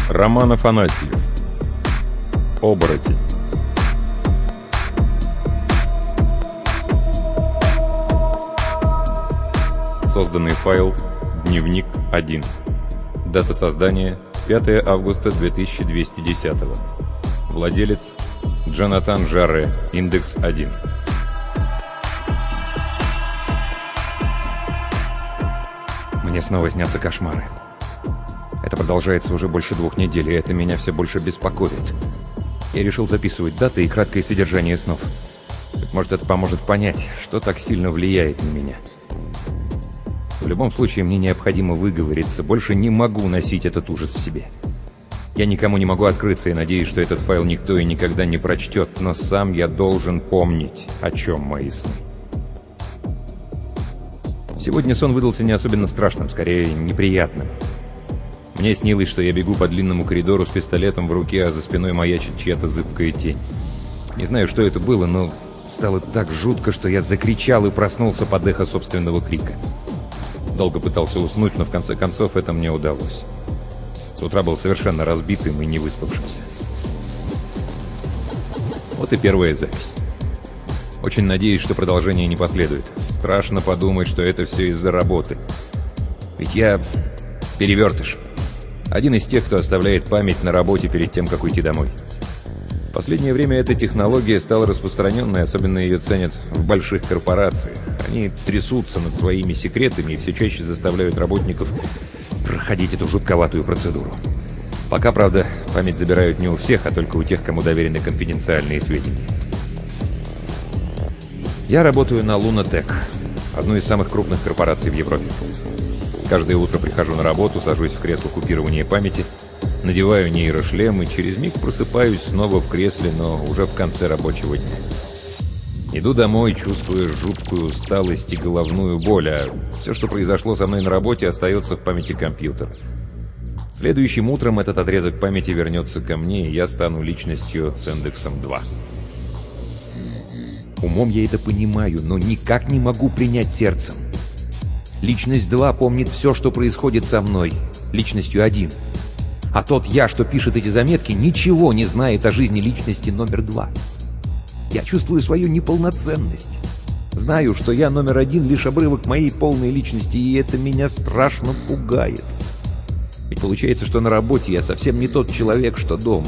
Роман Афанасьев. Оборотень. Созданный файл «Дневник 1». Дата создания 5 августа 2210. Владелец Джонатан Жарре. Индекс 1. Мне снова снятся кошмары. Это продолжается уже больше 2 недель, и это меня все больше беспокоит. Я решил записывать даты и краткое содержание снов. Быть может, это поможет понять, что так сильно влияет на меня. В любом случае, мне необходимо выговориться. Больше не могу носить этот ужас в себе. Я никому не могу открыться и надеюсь, что этот файл никто и никогда не прочтет, но сам я должен помнить, о чем мои сны. Сегодня сон выдался не особенно страшным, скорее неприятным. Мне снилось, что я бегу по длинному коридору с пистолетом в руке, а за спиной маячит чья-то зыбкая тень. Не знаю, что это было, но стало так жутко, что я закричал и проснулся под эхо собственного крика. Долго пытался уснуть, но в конце концов это мне удалось. С утра был совершенно разбитым и не выспавшимся. Вот и первая запись. Очень надеюсь, что продолжение не последует. Страшно подумать, что это все из-за работы. Ведь я перевертыш. Один из тех, кто оставляет память на работе перед тем, как уйти домой. В последнее время эта технология стала распространенной, особенно ее ценят в больших корпорациях. Они трясутся над своими секретами и все чаще заставляют работников проходить эту жутковатую процедуру. Пока, правда, память забирают не у всех, а только у тех, кому доверены конфиденциальные сведения. Я работаю на Лунатек, одной из самых крупных корпораций в Европе. Каждое утро прихожу на работу, сажусь в кресло купирования памяти, надеваю нейрошлем и через миг просыпаюсь снова в кресле, но уже в конце рабочего дня. Иду домой, чувствуя жуткую усталость и головную боль, а все, что произошло со мной на работе, остается в памяти компьютера. Следующим утром этот отрезок памяти вернется ко мне, и я стану личностью с индексом 2. Умом я это понимаю, но никак не могу принять сердцем. Личность 2 помнит все, что происходит со мной, личностью 1. А тот я, что пишет эти заметки, ничего не знает о жизни личности номер 2. Я чувствую свою неполноценность. Знаю, что я номер 1 лишь обрывок моей полной личности, и это меня страшно пугает. Ведь получается, что на работе я совсем не тот человек, что дома.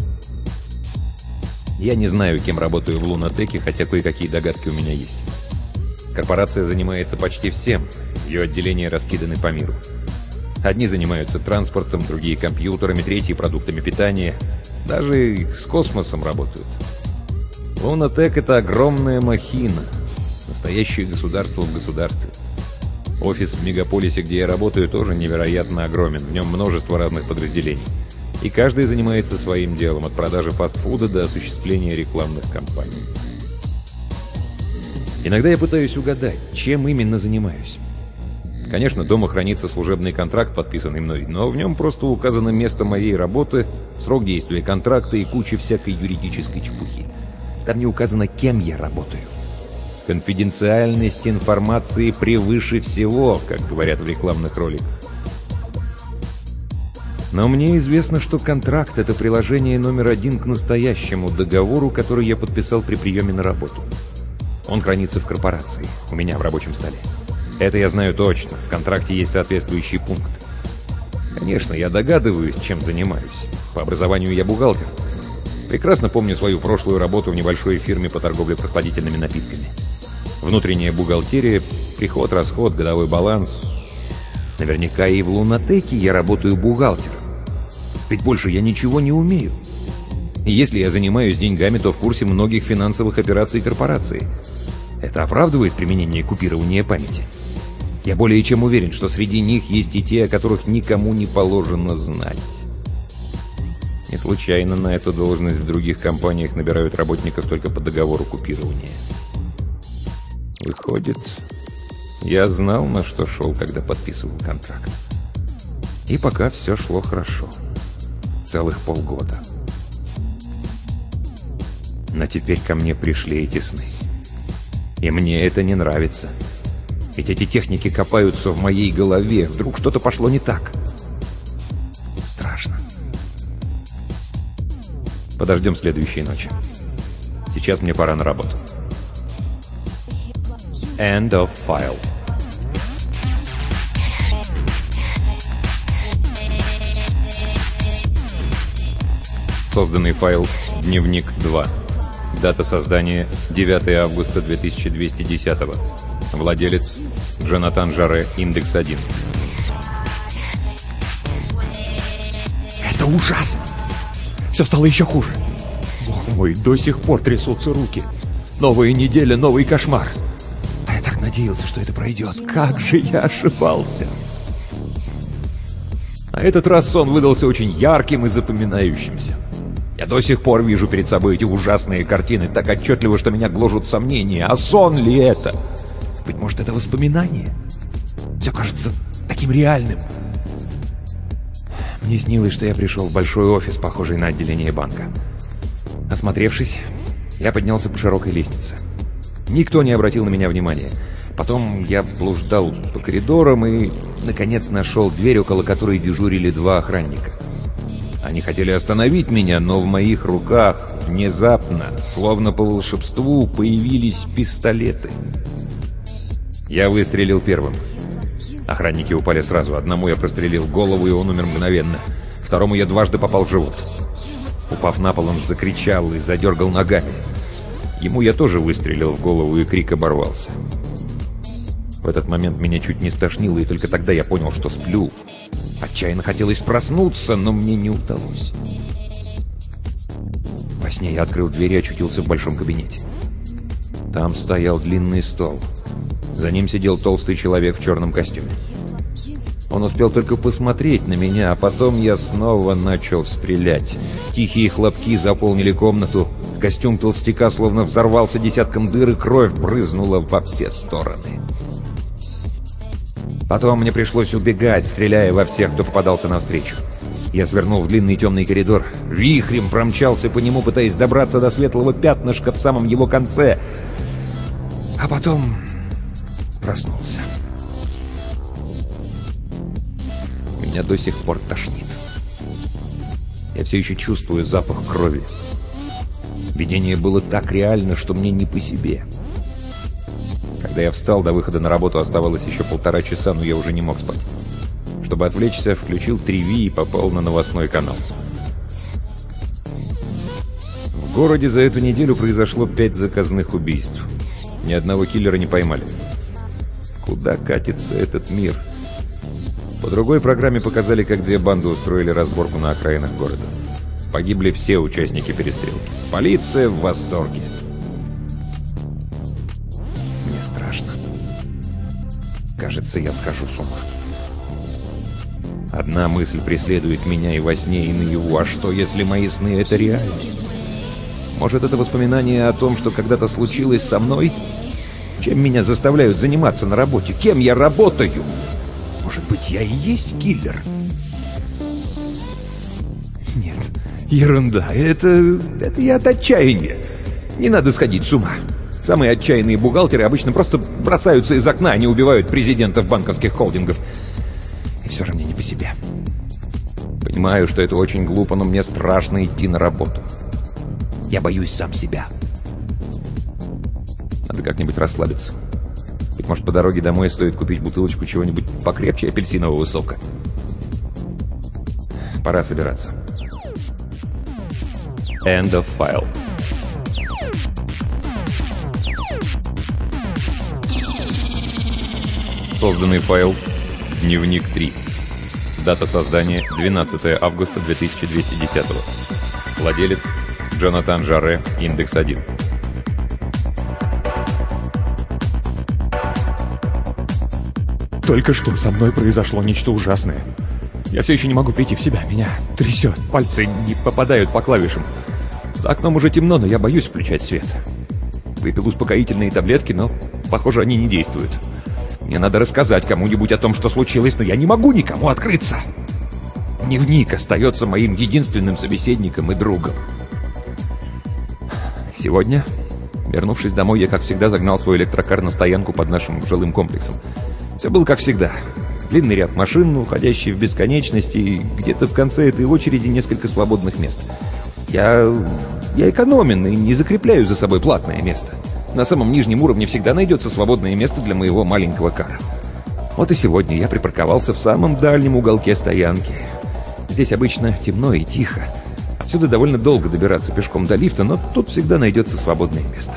Я не знаю, кем работаю в Лунатеке, хотя кое-какие догадки у меня есть. Корпорация занимается почти всем. Ее отделения раскиданы по миру. Одни занимаются транспортом, другие компьютерами, третьи продуктами питания. Даже с космосом работают. Лунатек — это огромная махина. Настоящее государство в государстве. Офис в мегаполисе, где я работаю, тоже невероятно огромен. В нем множество разных подразделений. И каждый занимается своим делом, от продажи фастфуда до осуществления рекламных кампаний. Иногда я пытаюсь угадать, чем именно занимаюсь. Конечно, дома хранится служебный контракт, подписанный мной, но в нем просто указано место моей работы, срок действия контракта и куча всякой юридической чепухи. Там не указано, кем я работаю. Конфиденциальность информации превыше всего, как говорят в рекламных роликах. Но мне известно, что контракт — это приложение номер 1 к настоящему договору, который я подписал при приеме на работу. Он хранится в корпорации, у меня в рабочем столе. Это я знаю точно, в контракте есть соответствующий пункт. Конечно, я догадываюсь, чем занимаюсь. По образованию я бухгалтер. Прекрасно помню свою прошлую работу в небольшой фирме по торговле прохладительными напитками. Внутренняя бухгалтерия, приход, расход, годовой баланс. Наверняка и в Лунатеке я работаю бухгалтером. Ведь больше я ничего не умею. И если я занимаюсь деньгами, то в курсе многих финансовых операций корпорации. Это оправдывает применение купирования памяти. Я более чем уверен, что среди них есть и те, о которых никому не положено знать. Не случайно на эту должность в других компаниях набирают работников только по договору купирования. Выходит, я знал, на что шел, когда подписывал контракт. И пока все шло хорошо. Целых полгода. Но теперь ко мне пришли эти сны. И мне это не нравится. Ведь эти техники копаются в моей голове. Вдруг что-то пошло не так. Страшно. Подождем следующей ночи. Сейчас мне пора на работу. End of file. Созданный файл «Дневник 2». Дата создания 9 августа 2210. Владелец Джонатан Жаре, индекс 1. Это ужасно! Все стало еще хуже. Бог мой, до сих пор трясутся руки. Новая неделя, новый кошмар. А я так надеялся, что это пройдет. Как же я ошибался! На этот раз сон выдался очень ярким и запоминающимся. Я до сих пор вижу перед собой эти ужасные картины так отчетливо, что меня гложут сомнения. А сон ли это? Быть может, это воспоминание? Все кажется таким реальным. Мне снилось, что я пришел в большой офис, похожий на отделение банка. Осмотревшись, я поднялся по широкой лестнице. Никто не обратил на меня внимания. Потом я блуждал по коридорам и, наконец, нашел дверь, около которой дежурили 2 охранника. Они хотели остановить меня, но в моих руках внезапно, словно по волшебству, появились пистолеты. Я выстрелил первым. Охранники упали сразу. Одному я прострелил голову, и он умер мгновенно. Второму я дважды попал в живот. Упав на пол, он закричал и задергал ногами. Ему я тоже выстрелил в голову, и крик оборвался. В этот момент меня чуть не стошнило, и только тогда я понял, что сплю. Отчаянно хотелось проснуться, но мне не удалось. Во сне я открыл дверь и очутился в большом кабинете. Там стоял длинный стол. За ним сидел толстый человек в черном костюме. Он успел только посмотреть на меня, а потом я снова начал стрелять. Тихие хлопки заполнили комнату. Костюм толстяка словно взорвался десятком дыр, и кровь брызнула во все стороны. Потом мне пришлось убегать, стреляя во всех, кто попадался навстречу. Я свернул в длинный темный коридор, вихрем промчался по нему, пытаясь добраться до светлого пятнышка в самом его конце. А потом проснулся. Меня до сих пор тошнит. Я все еще чувствую запах крови. Видение было так реально, что мне не по себе. Когда я встал, до выхода на работу оставалось еще 1,5 часа, но я уже не мог спать. Чтобы отвлечься, включил 3V и попал на новостной канал. В городе за эту неделю произошло 5 заказных убийств. Ни одного киллера не поймали. Куда катится этот мир? По другой программе показали, как 2 банды устроили разборку на окраинах города. Погибли все участники перестрелки. Полиция в восторге. Мне страшно. Кажется, я схожу с ума. Одна мысль преследует меня и во сне, и наяву. А что, если мои сны — это реальность? Может, это воспоминание о том, что когда-то случилось со мной? Чем меня заставляют заниматься на работе? Кем я работаю? Может быть, я и есть киллер? Нет, ерунда. Это я от отчаяния. Не надо сходить с ума. Самые отчаянные бухгалтеры обычно просто бросаются из окна, они убивают президентов банковских холдингов. И все же мне не по себе. Понимаю, что это очень глупо, но мне страшно идти на работу. Я боюсь сам себя. Надо как-нибудь расслабиться. Быть может, по дороге домой стоит купить бутылочку чего-нибудь покрепче апельсинового сока. Пора собираться. End of file. Созданный файл «Дневник 3». Дата создания 12 августа 2210. Владелец Джонатан Жаре, индекс 1. Только что со мной произошло нечто ужасное. Я все еще не могу прийти в себя. Меня трясет, пальцы не попадают по клавишам. За окном уже темно, но я боюсь включать свет. Выпил успокоительные таблетки, но, похоже, они не действуют. Мне надо рассказать кому-нибудь о том, что случилось, но я не могу никому открыться. Дневник остается моим единственным собеседником и другом. Сегодня, вернувшись домой, я, как всегда, загнал свой электрокар на стоянку под нашим жилым комплексом. Все было как всегда. длинный ряд машин, уходящий в бесконечность, и где-то в конце этой очереди несколько свободных мест. Я экономен и не закрепляю за собой платное место. На самом нижнем уровне всегда найдется свободное место для моего маленького кара. Вот и сегодня я припарковался в самом дальнем уголке стоянки. Здесь обычно темно и тихо. Отсюда довольно долго добираться пешком до лифта, но тут всегда найдется свободное место.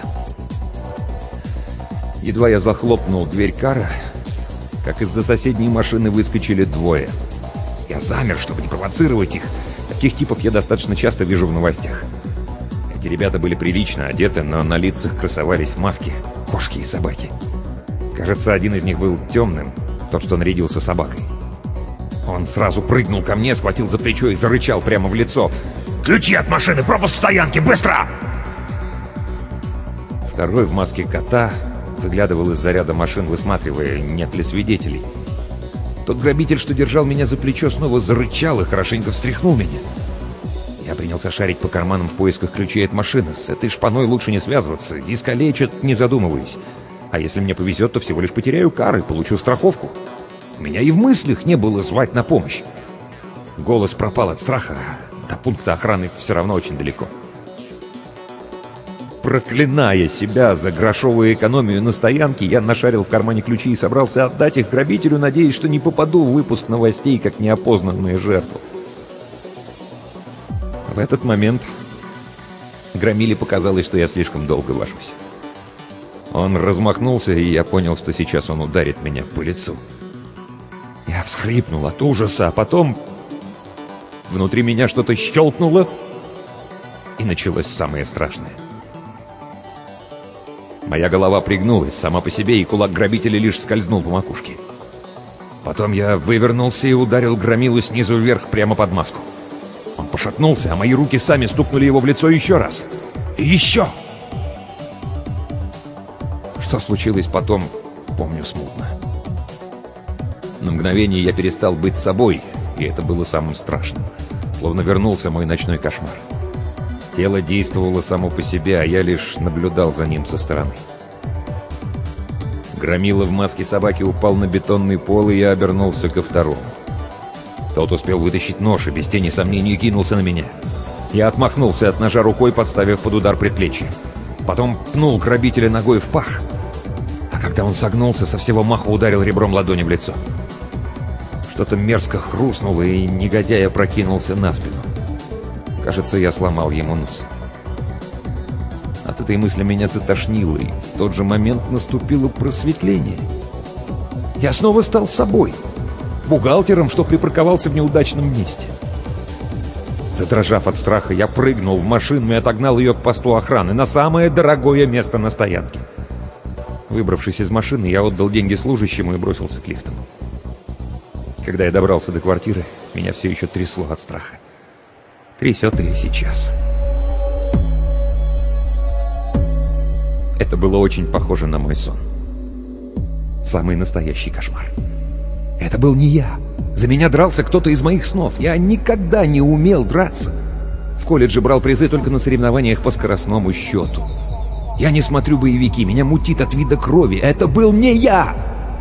Едва я захлопнул дверь кара, как из-за соседней машины выскочили двое. Я замер, чтобы не провоцировать их. Таких типов я достаточно часто вижу в новостях. Эти ребята были прилично одеты, но на лицах красовались маски, кошки и собаки. Кажется, один из них был темным, тот, что нарядился собакой. Он сразу прыгнул ко мне, схватил за плечо и зарычал прямо в лицо. «Ключи от машины! Пропуск стоянки! Быстро!» Второй в маске кота выглядывал из-за ряда машин, высматривая, нет ли свидетелей. Тот грабитель, что держал меня за плечо, снова зарычал и хорошенько встряхнул меня. Я принялся шарить по карманам в поисках ключей от машины. С этой шпаной лучше не связываться, искалечат, не задумываясь. А если мне повезет, то всего лишь потеряю кар и получу страховку. У меня и в мыслях не было звать на помощь. Голос пропал от страха. До пункта охраны все равно очень далеко. Проклиная себя за грошовую экономию на стоянке, я нашарил в кармане ключи и собрался отдать их грабителю, надеясь, что не попаду в выпуск новостей, как неопознанная жертва. В этот момент Громиле показалось, что я слишком долго вожусь. Он размахнулся, и я понял, что сейчас он ударит меня по лицу. Я всхлипнул от ужаса, а потом внутри меня что-то щелкнуло, и началось самое страшное. Моя голова пригнулась сама по себе, и кулак грабителя лишь скользнул по макушке. Потом я вывернулся и ударил Громилу снизу вверх прямо под маску. Он пошатнулся, а мои руки сами стукнули его в лицо еще раз. И еще! Что случилось потом, помню смутно. На мгновение я перестал быть собой, и это было самым страшным. Словно вернулся мой ночной кошмар. Тело действовало само по себе, а я лишь наблюдал за ним со стороны. Громила в маске собаки упал на бетонный пол, и я обернулся ко второму. Тот успел вытащить нож и без тени сомнений кинулся на меня. Я отмахнулся от ножа рукой, подставив под удар предплечье. Потом пнул грабителя ногой в пах. А когда он согнулся, со всего маха ударил ребром ладони в лицо. Что-то мерзко хрустнуло, и негодяй опрокинулся на спину. Кажется, я сломал ему нос. От этой мысли меня затошнило, и в тот же момент наступило просветление. Я снова стал собой. Бухгалтером, что припарковался в неудачном месте. Задрожав от страха, я прыгнул в машину и отогнал ее к посту охраны на самое дорогое место на стоянке. Выбравшись из машины, я отдал деньги служащему и бросился к лифтам. Когда я добрался до квартиры, меня все еще трясло от страха. Трясет и сейчас. Это было очень похоже на мой сон. Самый настоящий кошмар. Это был не я. За меня дрался кто-то из моих снов. Я никогда не умел драться. В колледже брал призы только на соревнованиях по скоростному счету. Я не смотрю боевики, меня мутит от вида крови. Это был не я!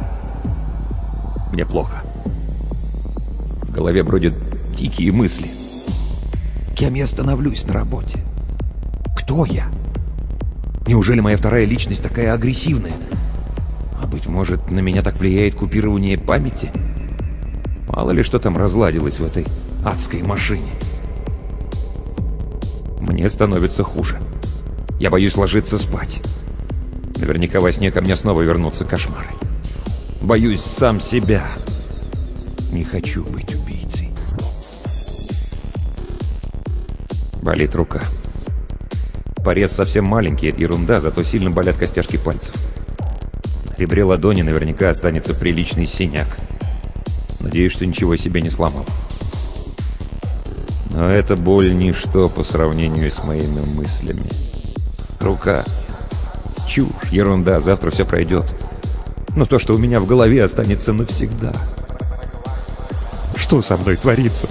Мне плохо. В голове бродят дикие мысли. Кем я становлюсь на работе? Кто я? Неужели моя вторая личность такая агрессивная? А быть может, на меня так влияет купирование памяти? Мало ли что там разладилось в этой адской машине. Мне становится хуже. Я боюсь ложиться спать. Наверняка во сне ко мне снова вернутся кошмары. Боюсь сам себя. Не хочу быть убийцей. Болит рука. Порез совсем маленький, это ерунда, зато сильно болят костяшки пальцев. На ребре ладони наверняка останется приличный синяк. Надеюсь, что ничего себе не сломал. Но эта боль ничто по сравнению с моими мыслями. Рука. Чушь, ерунда, завтра все пройдет. Но то, что у меня в голове, останется навсегда. Что со мной творится?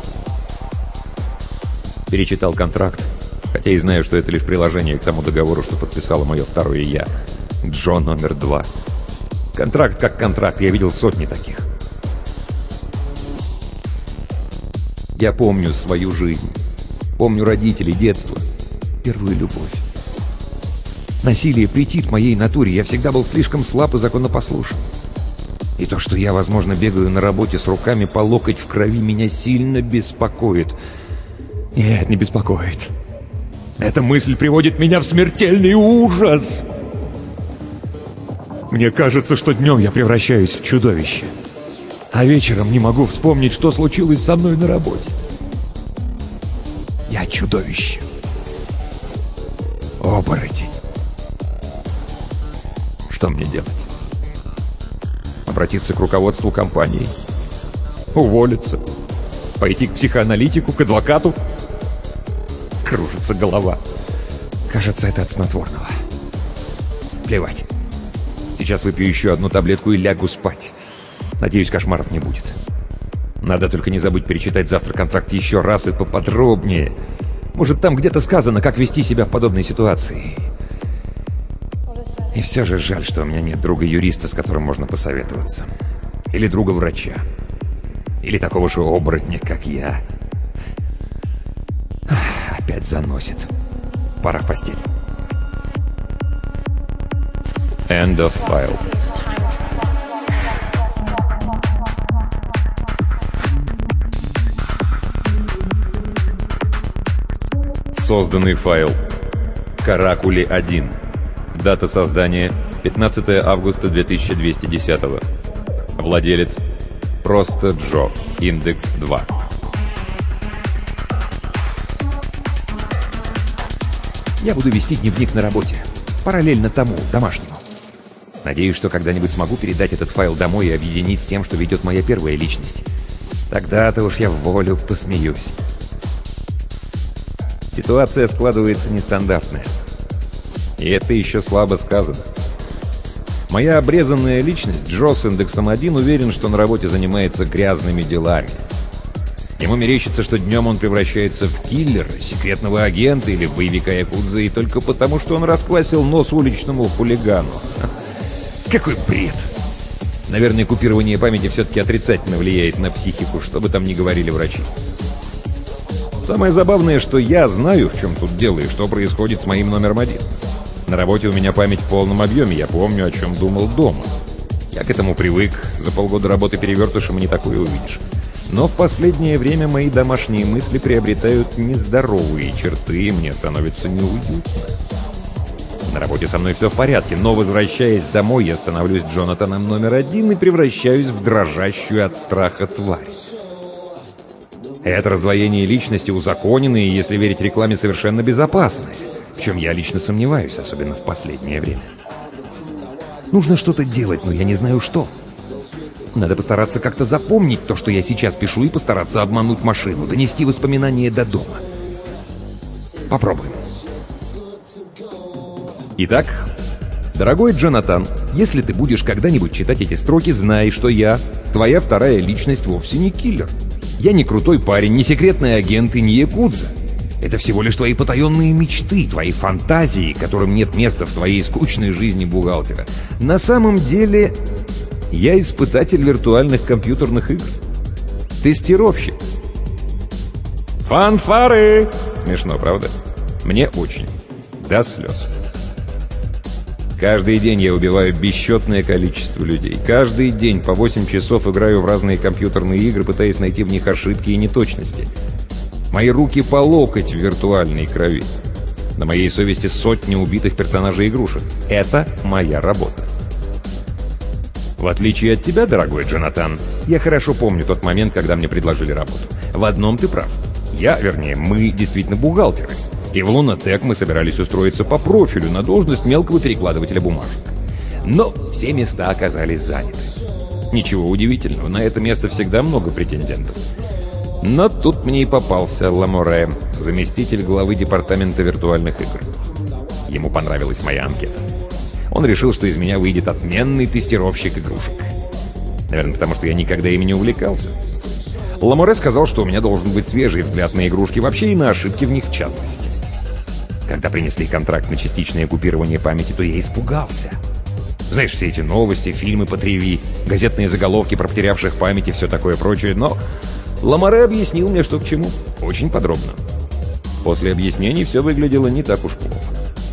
Перечитал контракт, хотя и знаю, что это лишь приложение к тому договору, что подписало мое второе «я». Джо номер 2. Контракт как контракт, я видел сотни таких. Я помню свою жизнь. Помню родителей, детство, первую любовь. Насилие претит моей натуре. Я всегда был слишком слаб и законопослушен. И то, что я, возможно, бегаю на работе с руками по локоть в крови, меня сильно беспокоит. Нет, не беспокоит. Эта мысль приводит меня в смертельный ужас. Мне кажется, что днем я превращаюсь в чудовище. А вечером не могу вспомнить, что случилось со мной на работе. Я чудовище. Оборотень. Что мне делать? Обратиться к руководству компании? Уволиться? Пойти к психоаналитику, к адвокату? Кружится голова. Кажется, это от снотворного. Плевать. Сейчас выпью еще одну таблетку и лягу спать. Надеюсь, кошмаров не будет. Надо только не забыть перечитать завтра контракт еще раз и поподробнее. Может, там где-то сказано, как вести себя в подобной ситуации. И все же жаль, что у меня нет друга-юриста, с которым можно посоветоваться. Или друга-врача. Или такого же оборотня, как я. Опять заносит. Пора в постель. End of file. Созданный файл. Каракули 1. Дата создания 15 августа 2210. Владелец просто Джо. Индекс 2. Я буду вести дневник на работе, параллельно тому, домашнему. Надеюсь, что когда-нибудь смогу передать этот файл домой и объединить с тем, что ведет моя первая личность. Тогда-то уж я в волю посмеюсь. Ситуация складывается нестандартная. И это еще слабо сказано. Моя обрезанная личность, Джо с индексом 1, уверен, что на работе занимается грязными делами. Ему мерещится, что днем он превращается в киллера, секретного агента или в боевика якудзы, и только потому, что он расквасил нос уличному хулигану. Какой бред! Наверное, купирование памяти все-таки отрицательно влияет на психику, что бы там ни говорили врачи. Самое забавное, что я знаю, в чем тут дело и что происходит с моим номером 1. На работе у меня память в полном объеме, я помню, о чем думал дома. Я к этому привык, за полгода работы перевертышем не такое увидишь. Но в последнее время мои домашние мысли приобретают нездоровые черты, и мне становится неуютно. На работе со мной все в порядке, но, возвращаясь домой, я становлюсь Джонатаном номер 1 и превращаюсь в дрожащую от страха тварь. Это раздвоение личности узаконенное и, если верить рекламе, совершенно безопасное, в чем я лично сомневаюсь, особенно в последнее время. Нужно что-то делать, но я не знаю что. Надо постараться как-то запомнить то, что я сейчас пишу, и постараться обмануть машину, донести воспоминания до дома. Попробуем. Итак, дорогой Джонатан, если ты будешь когда-нибудь читать эти строки, знай, что я, твоя вторая личность, вовсе не киллер. Я не крутой парень, не секретный агент и не якудза. Это всего лишь твои потаенные мечты, твои фантазии, которым нет места в твоей скучной жизни бухгалтера. На самом деле, я испытатель виртуальных компьютерных игр. Тестировщик. Фанфары! Смешно, правда? Мне очень. До слез. Каждый день я убиваю бесчетное количество людей. Каждый день по 8 часов играю в разные компьютерные игры, пытаясь найти в них ошибки и неточности. Мои руки по локоть в виртуальной крови. На моей совести сотни убитых персонажей игрушек. Это моя работа. В отличие от тебя, дорогой Джонатан, я хорошо помню тот момент, когда мне предложили работу. В одном ты прав. Мы действительно бухгалтеры. И в Лунатек мы собирались устроиться по профилю на должность мелкого перекладывателя бумажек. Но все места оказались заняты. Ничего удивительного, на это место всегда много претендентов. Но тут мне и попался Ламоре, заместитель главы департамента виртуальных игр. Ему понравилась моя анкета. Он решил, что из меня выйдет отменный тестировщик игрушек. Наверное, потому что я никогда ими не увлекался. Ламоре сказал, что у меня должен быть свежий взгляд на игрушки вообще и на ошибки в них в частности. Когда принесли контракт на частичное купирование памяти, то я испугался. Знаешь, все эти новости, фильмы по 3V, газетные заголовки про потерявших память и все такое прочее, но Ламоре объяснил мне, что к чему. Очень подробно. После объяснений все выглядело не так уж плохо.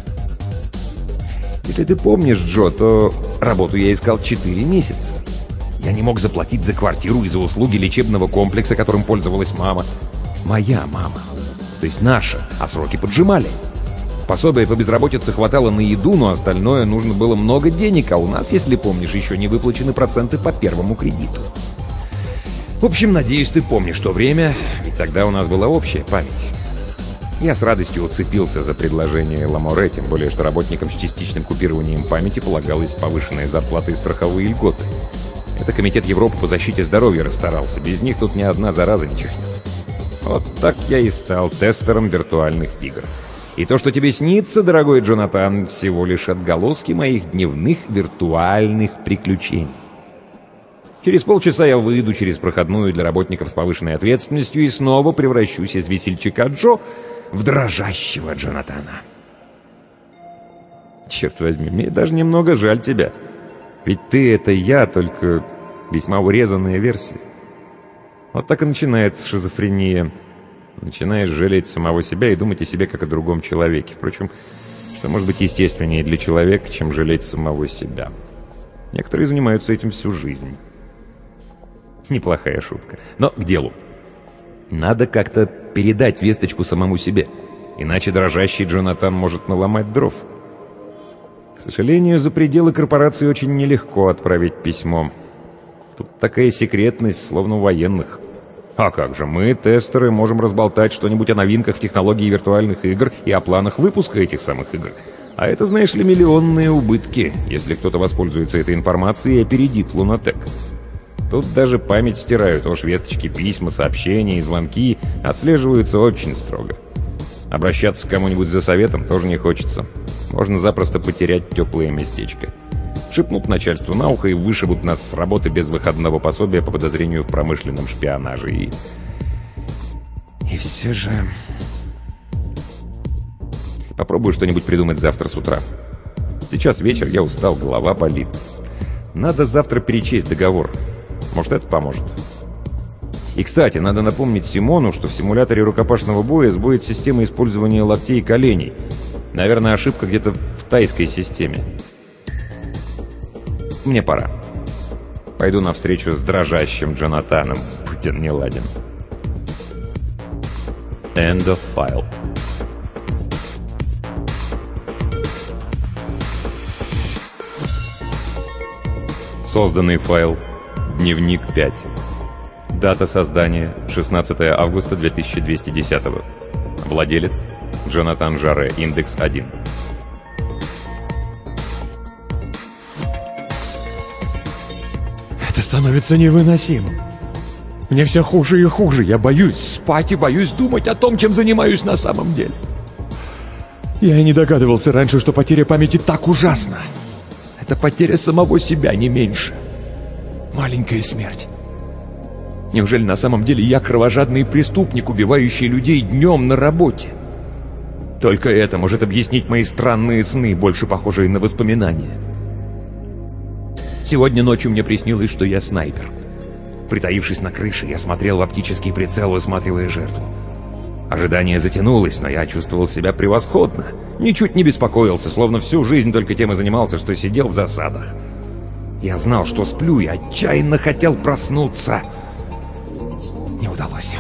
Если ты помнишь, Джо, то работу я искал 4 месяца. Я не мог заплатить за квартиру и за услуги лечебного комплекса, которым пользовалась мама. Моя мама. То есть наша. А сроки поджимали. Пособия по безработице хватало на еду, но остальное нужно было много денег, а у нас, если помнишь, еще не выплачены проценты по первому кредиту. В общем, надеюсь, ты помнишь то время, ведь тогда у нас была общая память. Я с радостью уцепился за предложение Ламоре, тем более, что работникам с частичным купированием памяти полагалась повышенная зарплата и страховые льготы. Это Комитет Европы по защите здоровья расстарался, без них тут ни одна зараза не чихнет. Вот так я и стал тестером виртуальных игр. И то, что тебе снится, дорогой Джонатан, всего лишь отголоски моих дневных виртуальных приключений. Через полчаса я выйду через проходную для работников с повышенной ответственностью и снова превращусь из весельчака Джо в дрожащего Джонатана. Черт возьми, мне даже немного жаль тебя. Ведь ты — это я, только весьма урезанная версия. Вот так и начинается шизофрения. Начинаешь жалеть самого себя и думать о себе как о другом человеке. Впрочем, что может быть естественнее для человека, чем жалеть самого себя? Некоторые занимаются этим всю жизнь. Неплохая шутка. Но к делу. Надо как-то передать весточку самому себе. Иначе дрожащий Джонатан может наломать дров. К сожалению, за пределы корпорации очень нелегко отправить письмо. Тут такая секретность, словно у военных. А как же, мы, тестеры, можем разболтать что-нибудь о новинках в технологии виртуальных игр и о планах выпуска этих самых игр. А это, знаешь ли, миллионные убытки, если кто-то воспользуется этой информацией и опередит Лунатек. Тут даже память стирают, уж весточки, письма, сообщения и звонки отслеживаются очень строго. Обращаться к кому-нибудь за советом тоже не хочется. Можно запросто потерять теплое местечко. Шепнут начальству на ухо и вышибут нас с работы без выходного пособия по подозрению в промышленном шпионаже. И все же... Попробую что-нибудь придумать завтра с утра. Сейчас вечер, я устал, голова болит. Надо завтра перечесть договор. Может, это поможет. И, кстати, надо напомнить Симону, что в симуляторе рукопашного боя сбоит система использования локтей и коленей. Наверное, ошибка где-то в тайской системе. Мне пора. Пойду навстречу с дрожащим Джонатаном, будь он не ладен. End of file. Созданный файл. Дневник 5. Дата создания 16 августа 2210. Владелец Джонатан Жаре, индекс 1. Это становится невыносимым. Мне все хуже и хуже. Я боюсь спать и боюсь думать о том, чем занимаюсь на самом деле. Я и не догадывался раньше, что потеря памяти так ужасна. Это потеря самого себя, не меньше. Маленькая смерть. Неужели на самом деле я кровожадный преступник, убивающий людей днем на работе? Только это может объяснить мои странные сны, больше похожие на воспоминания. Сегодня ночью мне приснилось, что я снайпер. Притаившись на крыше, я смотрел в оптический прицел, высматривая жертву. Ожидание затянулось, но я чувствовал себя превосходно. Ничуть не беспокоился, словно всю жизнь только тем и занимался, что сидел в засадах. Я знал, что сплю, и отчаянно хотел проснуться. Не удалось.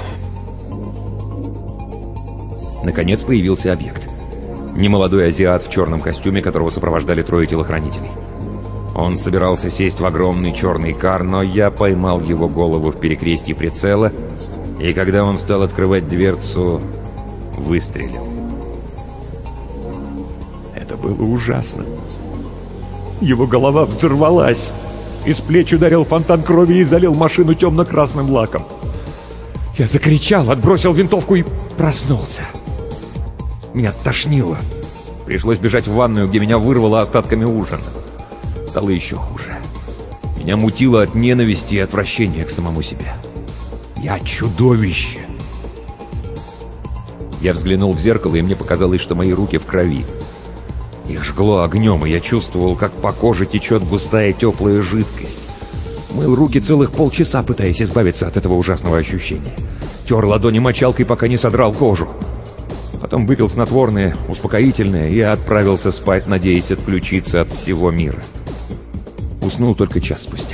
Наконец появился объект. Немолодой азиат в черном костюме, которого сопровождали 3 телохранителей. Он собирался сесть в огромный черный кар, но я поймал его голову в перекрестье прицела, и когда он стал открывать дверцу, выстрелил. Это было ужасно. Его голова взорвалась. Из плеч ударил фонтан крови и залил машину темно-красным лаком. Я закричал, отбросил винтовку и проснулся. Меня тошнило. Пришлось бежать в ванную, где меня вырвало остатками ужина. Стало еще хуже. Меня мутило от ненависти и отвращения к самому себе. Я чудовище. Я взглянул в зеркало, и мне показалось, что мои руки в крови. Их жгло огнем, и я чувствовал, как по коже течет густая теплая жидкость. Мыл руки целых полчаса, пытаясь избавиться от этого ужасного ощущения. Тер ладони мочалкой, пока не содрал кожу. Потом выпил снотворное, успокоительное и отправился спать, надеясь отключиться от всего мира. Уснул только час спустя.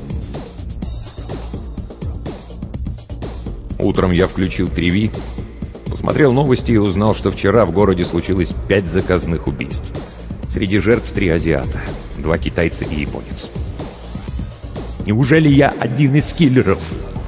Утром я включил ТВ, посмотрел новости и узнал, что вчера в городе случилось 5 заказных убийств. Среди жертв 3 азиата, 2 китайца и японец. Неужели я один из киллеров?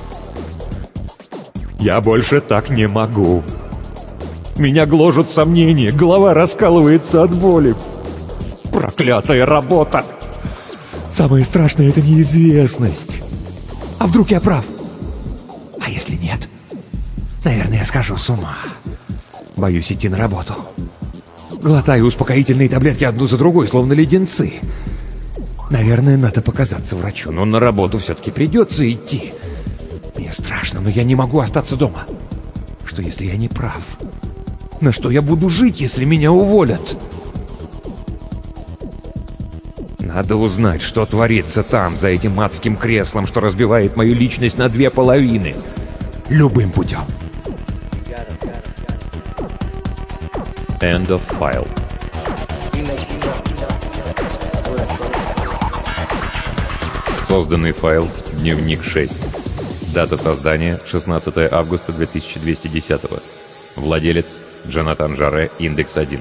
Я больше так не могу. Меня гложут сомнения, голова раскалывается от боли. Проклятая работа! Самое страшное — это неизвестность. А вдруг я прав? А если нет? Наверное, я схожу с ума. Боюсь идти на работу. Глотаю успокоительные таблетки одну за другой, словно леденцы. Наверное, надо показаться врачу, но на работу все-таки придется идти. Мне страшно, но я не могу остаться дома. Что, если я не прав? На что я буду жить, если меня уволят? Надо узнать, что творится там, за этим адским креслом, что разбивает мою личность на 2 половины. Любым путем. End of file. Созданный файл «Дневник 6». Дата создания 16 августа 2210. Владелец Джонатан Жаре, индекс 1.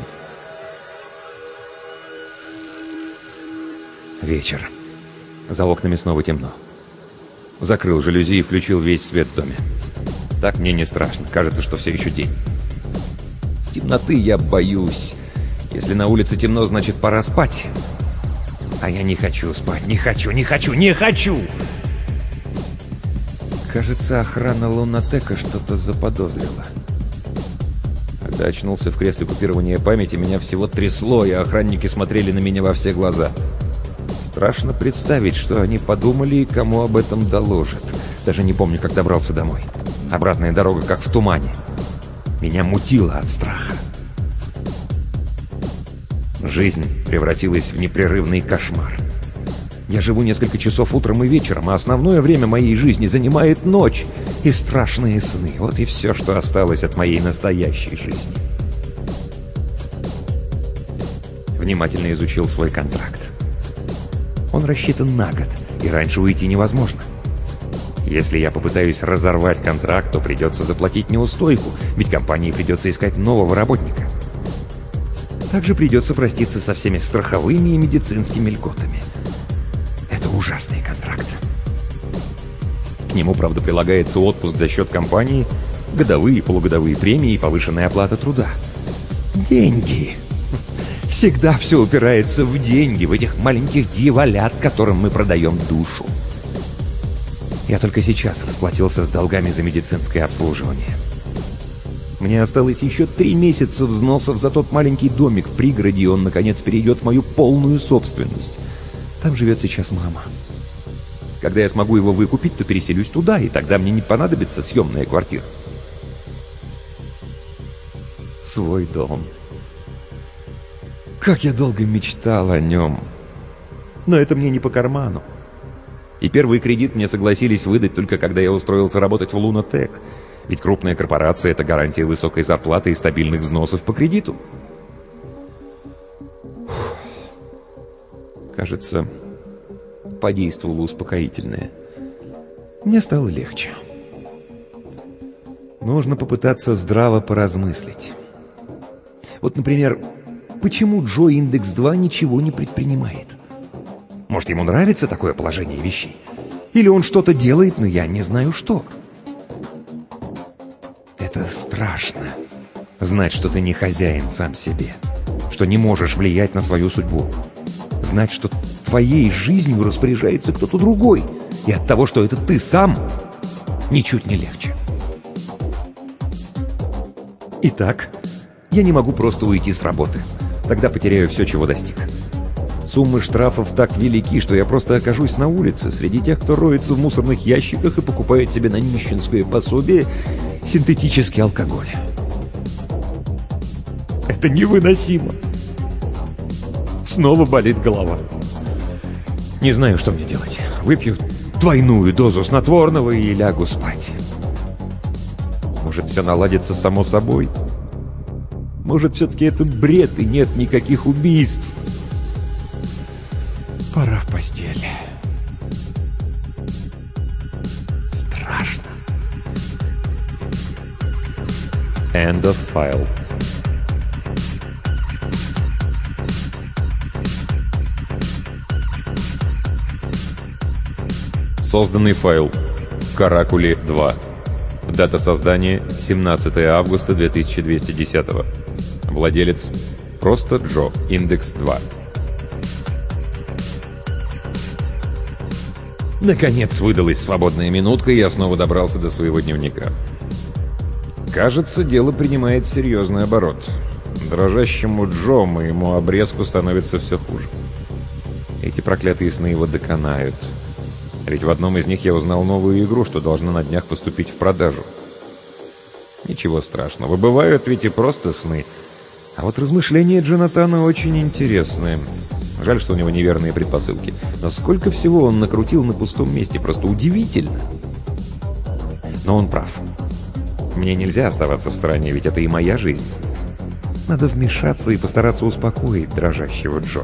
Вечер. За окнами снова темно. Закрыл жалюзи и включил весь свет в доме. Так мне не страшно. Кажется, что все еще день. Темноты я боюсь. Если на улице темно, значит, пора спать. А я не хочу спать. Не хочу! Кажется, охрана Лунатека что-то заподозрила. Когда очнулся в кресле купирования памяти, меня всего трясло, и охранники смотрели на меня во все глаза. Страшно представить, что они подумали и кому об этом доложат. Даже не помню, как добрался домой. Обратная дорога как в тумане. Меня мутило от страха. Жизнь превратилась в непрерывный кошмар. Я живу несколько часов утром и вечером, а основное время моей жизни занимает ночь и страшные сны. Вот и все, что осталось от моей настоящей жизни. Внимательно изучил свой контракт. Он рассчитан на год, и раньше уйти невозможно. Если я попытаюсь разорвать контракт, то придется заплатить неустойку, ведь компании придется искать нового работника. Также придется проститься со всеми страховыми и медицинскими льготами. Это ужасный контракт. К нему, правда, прилагается отпуск за счет компании, годовые и полугодовые премии и повышенная оплата труда. Деньги. Всегда все упирается в деньги, в этих маленьких дьяволят, которым мы продаем душу. Я только сейчас расплатился с долгами за медицинское обслуживание. Мне осталось еще 3 месяца взносов за тот маленький домик в пригороде, и он, наконец, перейдет в мою полную собственность. Там живет сейчас мама. Когда я смогу его выкупить, то переселюсь туда, и тогда мне не понадобится съемная квартира. Свой дом. Как я долго мечтал о нем. Но это мне не по карману. И первый кредит мне согласились выдать только когда я устроился работать в Лунатек. Ведь крупная корпорация — это гарантия высокой зарплаты и стабильных взносов по кредиту. Кажется, подействовало успокоительное. Мне стало легче. Нужно попытаться здраво поразмыслить. Вот, например, почему Джо Индекс 2 ничего не предпринимает? Может, ему нравится такое положение вещей? Или он что-то делает, но я не знаю что. Это страшно. Знать, что ты не хозяин сам себе. Что не можешь влиять на свою судьбу. Знать, что твоей жизнью распоряжается кто-то другой. И от того, что это ты сам, ничуть не легче. Итак, я не могу просто уйти с работы. Тогда потеряю все, чего достиг. Суммы штрафов так велики, что я просто окажусь на улице среди тех, кто роется в мусорных ящиках и покупает себе на нищенское пособие синтетический алкоголь. Это невыносимо. Снова болит голова. Не знаю, что мне делать. Выпью двойную дозу снотворного и лягу спать. Может, все наладится само собой? Может, все-таки это бред и нет никаких убийств? Пора в постель. Страшно. End of file. Созданный файл. Каракули 2. Дата создания 17 августа 2210. Владелец просто Джо. Индекс 2. Наконец выдалась свободная минутка, и я снова добрался до своего дневника. Кажется, дело принимает серьезный оборот. Дрожащему Джо, моему обрезку, становится все хуже. Эти проклятые сны его доконают. Ведь в одном из них я узнал новую игру, что должна на днях поступить в продажу. Ничего страшного, бывают ведь и просто сны. А вот размышления Джонатана очень интересные. Жаль, что у него неверные предпосылки. Но сколько всего он накрутил на пустом месте, просто удивительно. Но он прав. Мне нельзя оставаться в стороне, ведь это и моя жизнь. Надо вмешаться и постараться успокоить дрожащего Джо.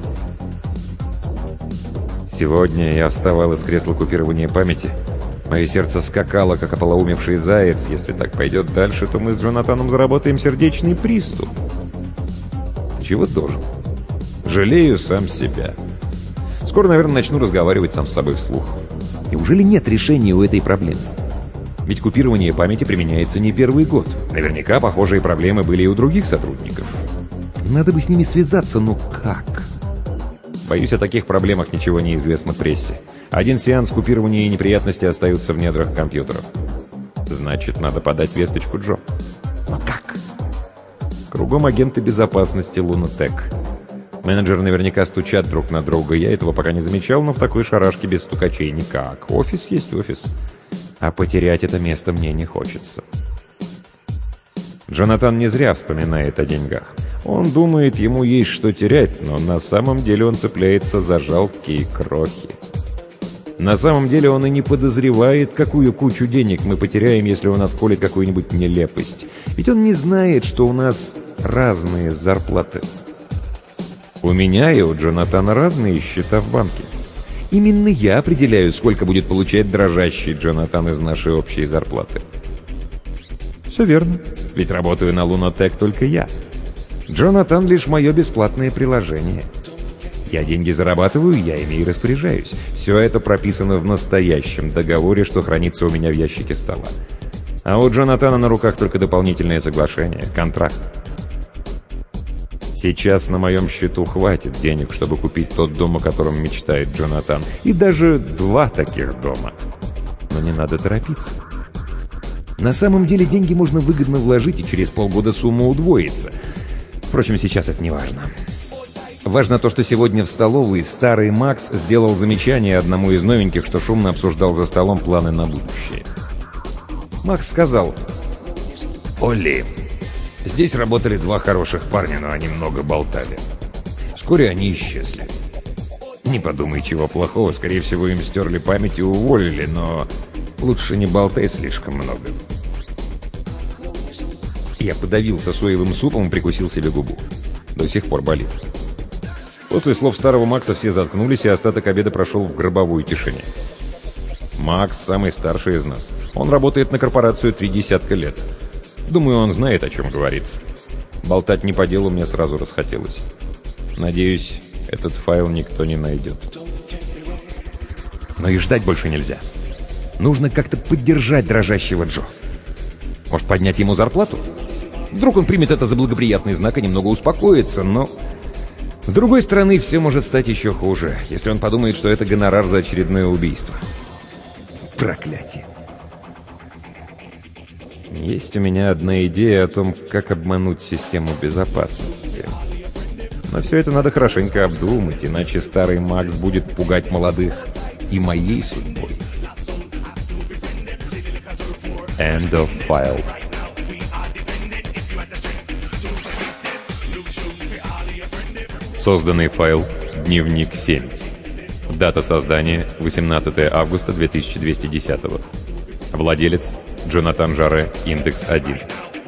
Сегодня я вставал из кресла купирования памяти. Мое сердце скакало, как ополоумевший заяц. Если так пойдет дальше, то мы с Джонатаном заработаем сердечный приступ. Чего должен? Жалею сам себя. Скоро, наверное, начну разговаривать сам с собой вслух. Неужели нет решения у этой проблемы? Ведь купирование памяти применяется не первый год. Наверняка похожие проблемы были и у других сотрудников. Надо бы с ними связаться, но как? Боюсь, о таких проблемах ничего не известно прессе. Один сеанс купирования и неприятности остаются в недрах компьютеров. Значит, надо подать весточку Джо. Но как? Кругом агенты безопасности Лунатек. Менеджеры наверняка стучат друг на друга. Я этого пока не замечал, но в такой шарашке без стукачей никак. Офис есть офис. А потерять это место мне не хочется. Джонатан не зря вспоминает о деньгах. Он думает, ему есть что терять, но на самом деле он цепляется за жалкие крохи. На самом деле он и не подозревает, какую кучу денег мы потеряем, если он отколет какую-нибудь нелепость. Ведь он не знает, что у нас разные зарплаты. У меня и у Джонатана разные счета в банке. Именно я определяю, сколько будет получать дрожащий Джонатан из нашей общей зарплаты. Все верно, ведь работаю на Лунатек только я. Джонатан лишь мое бесплатное приложение. Я деньги зарабатываю, я ими и распоряжаюсь. Все это прописано в настоящем договоре, что хранится у меня в ящике стола. А у Джонатана на руках только дополнительное соглашение, контракт. Сейчас на моем счету хватит денег, чтобы купить тот дом, о котором мечтает Джонатан. И даже 2 таких дома. Но не надо торопиться. На самом деле деньги можно выгодно вложить, и через полгода сумма удвоится. Впрочем, сейчас это не важно. Важно то, что сегодня в столовой старый Макс сделал замечание одному из новеньких, что шумно обсуждал за столом планы на будущее. Макс сказал: «Олли, здесь работали 2 хороших парня, но они много болтали. Вскоре они исчезли. Не подумай, чего плохого, скорее всего, им стерли память и уволили, но лучше не болтай слишком много». Я подавился соевым супом и прикусил себе губу. До сих пор болит. После слов старого Макса все заткнулись, и остаток обеда прошел в гробовой тишине. Макс самый старший из нас. Он работает на корпорацию 30 лет. Думаю, он знает, о чем говорит. Болтать не по делу мне сразу расхотелось. Надеюсь, этот файл никто не найдет. Но и ждать больше нельзя. Нужно как-то поддержать дрожащего Джо. Может, поднять ему зарплату? Вдруг он примет это за благоприятный знак и немного успокоится, но... С другой стороны, все может стать еще хуже, если он подумает, что это гонорар за очередное убийство. Проклятие. Есть у меня одна идея о том, как обмануть систему безопасности. Но все это надо хорошенько обдумать, иначе старый Макс будет пугать молодых и моей судьбой. End of file. Созданный файл «Дневник 7». Дата создания 18 августа 2210. Владелец Джонатан Жаре, индекс 1.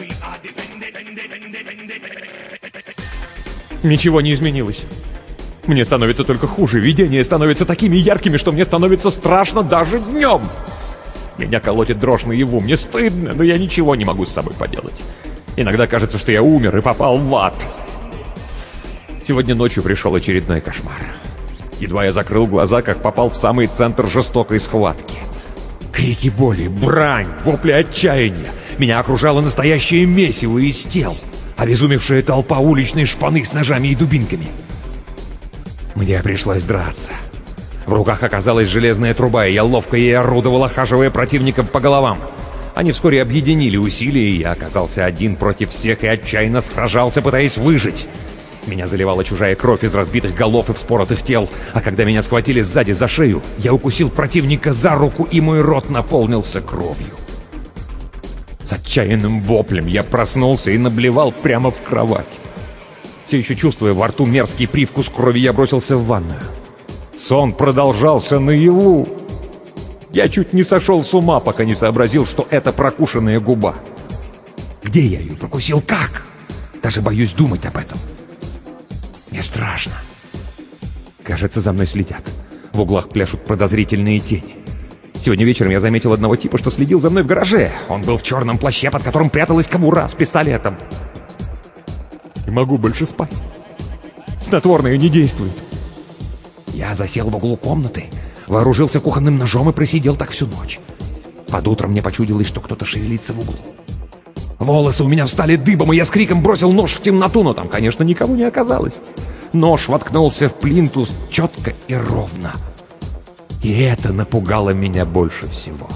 Ничего не изменилось. Мне становится только хуже. Видения становятся такими яркими, что мне становится страшно даже днем. Меня колотит дрожь наяву. Мне стыдно, но я ничего не могу с собой поделать. Иногда кажется, что я умер и попал в ад. Сегодня ночью пришел очередной кошмар. Едва я закрыл глаза, как попал в самый центр жестокой схватки. Крики боли, брань, вопли отчаяния. Меня окружало настоящее месиво из тел. Обезумевшая толпа уличной шпаны с ножами и дубинками. Мне пришлось драться. В руках оказалась железная труба, и я ловко ей орудовал, охаживая противников по головам. Они вскоре объединили усилия, и я оказался один против всех и отчаянно сражался, пытаясь выжить. Меня заливала чужая кровь из разбитых голов и вспоротых тел, а когда меня схватили сзади за шею, я укусил противника за руку, и мой рот наполнился кровью. С отчаянным воплем я проснулся и наблевал прямо в кровать. Все еще чувствуя во рту мерзкий привкус крови, я бросился в ванную. Сон продолжался наяву. Я чуть не сошел с ума, пока не сообразил, что это прокушенная губа. Где я ее прокусил? Как? Даже боюсь думать об этом. Мне страшно. Кажется, за мной следят. В углах пляшут подозрительные тени. Сегодня вечером я заметил одного типа, что следил за мной в гараже. Он был в черном плаще, под которым пряталась кобура с пистолетом. Не могу больше спать. Снотворное не действует. Я засел в углу комнаты, вооружился кухонным ножом и просидел так всю ночь. Под утро мне почудилось, что кто-то шевелится в углу. Волосы у меня встали дыбом, и я с криком бросил нож в темноту, но там, конечно, никого не оказалось. Нож воткнулся в плинтус четко и ровно. И это напугало меня больше всего.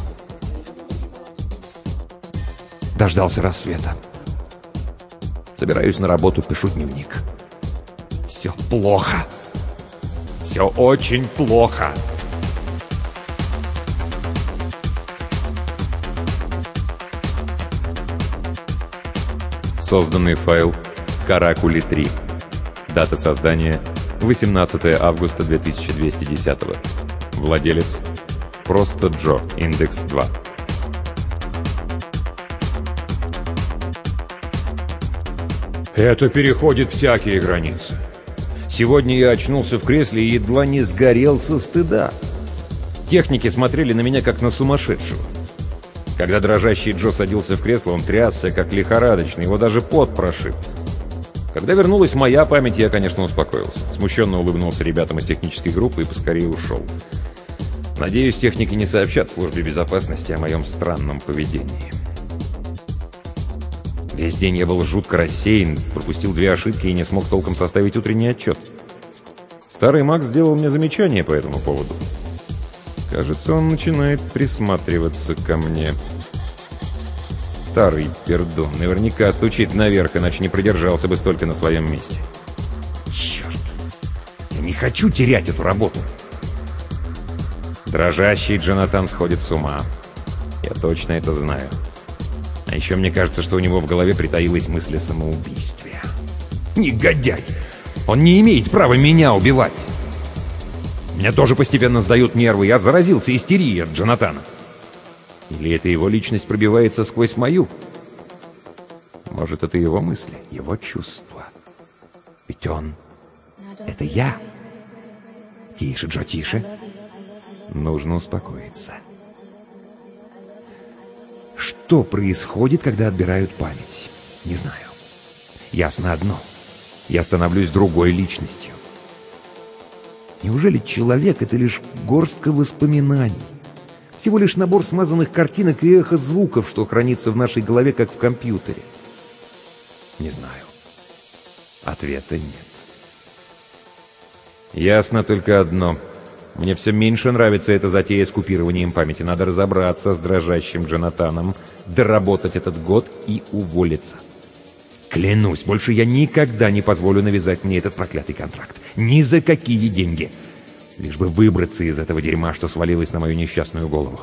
Дождался рассвета. Собираюсь на работу, пишу дневник. Все плохо. Все очень плохо. Созданный файл Каракули 3. Дата создания 18 августа 2210. Владелец просто Джо, индекс 2. Это переходит всякие границы. Сегодня я очнулся в кресле и едва не сгорел со стыда. Техники смотрели на меня как на сумасшедшего. Когда дрожащий Джо садился в кресло, он трясся как лихорадочный, его даже пот прошиб. Когда вернулась моя память, я, конечно, успокоился. Смущенно улыбнулся ребятам из технической группы и поскорее ушел. Надеюсь, техники не сообщат службе безопасности о моем странном поведении. Весь день я был жутко рассеян, пропустил 2 ошибки и не смог толком составить утренний отчет. Старый Макс сделал мне замечание по этому поводу. Кажется, он начинает присматриваться ко мне. Старый пердун. Наверняка стучит наверх, иначе не продержался бы столько на своем месте. Черт! Я не хочу терять эту работу. Дрожащий Джонатан сходит с ума. Я точно это знаю. А еще мне кажется, что у него в голове притаилась мысль о самоубийстве. Негодяй! Он не имеет права меня убивать! Меня тоже постепенно сдают нервы. Я заразился истерией от Джонатана. Или это его личность пробивается сквозь мою? Может, это его мысли, его чувства. Ведь он... Это я. Тише, Джо, тише. Нужно успокоиться. Что происходит, когда отбирают память? Не знаю. Ясно одно. Я становлюсь другой личностью. Неужели человек — это лишь горстка воспоминаний? Всего лишь набор смазанных картинок и эхо звуков, что хранится в нашей голове, как в компьютере? Не знаю. Ответа нет. Ясно только одно. Мне все меньше нравится эта затея с купированием памяти. Надо разобраться с дрожащим Джонатаном, доработать этот год и уволиться. Клянусь, больше я никогда не позволю навязать мне этот проклятый контракт. Ни за какие деньги. Лишь бы выбраться из этого дерьма, что свалилось на мою несчастную голову.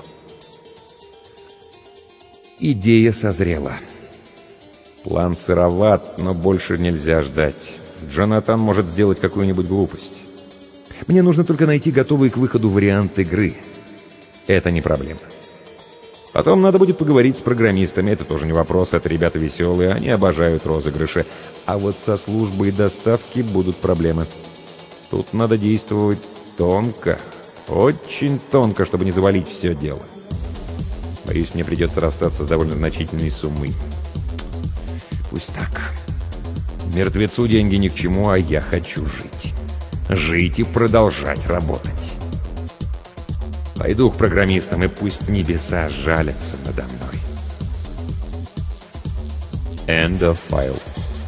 Идея созрела. План сыроват, но больше нельзя ждать. Джонатан может сделать какую-нибудь глупость. Мне нужно только найти готовый к выходу вариант игры. Это не проблема. Потом надо будет поговорить с программистами. Это тоже не вопрос, это ребята веселые, они обожают розыгрыши. А вот со службой доставки будут проблемы. Тут надо действовать тонко, очень тонко, чтобы не завалить все дело. Боюсь, мне придется расстаться с довольно значительной суммой. Пусть так. Мертвецу деньги ни к чему, а я хочу жить. Жить и продолжать работать. Пойду к программистам, и пусть небеса жалятся надо мной. End of file.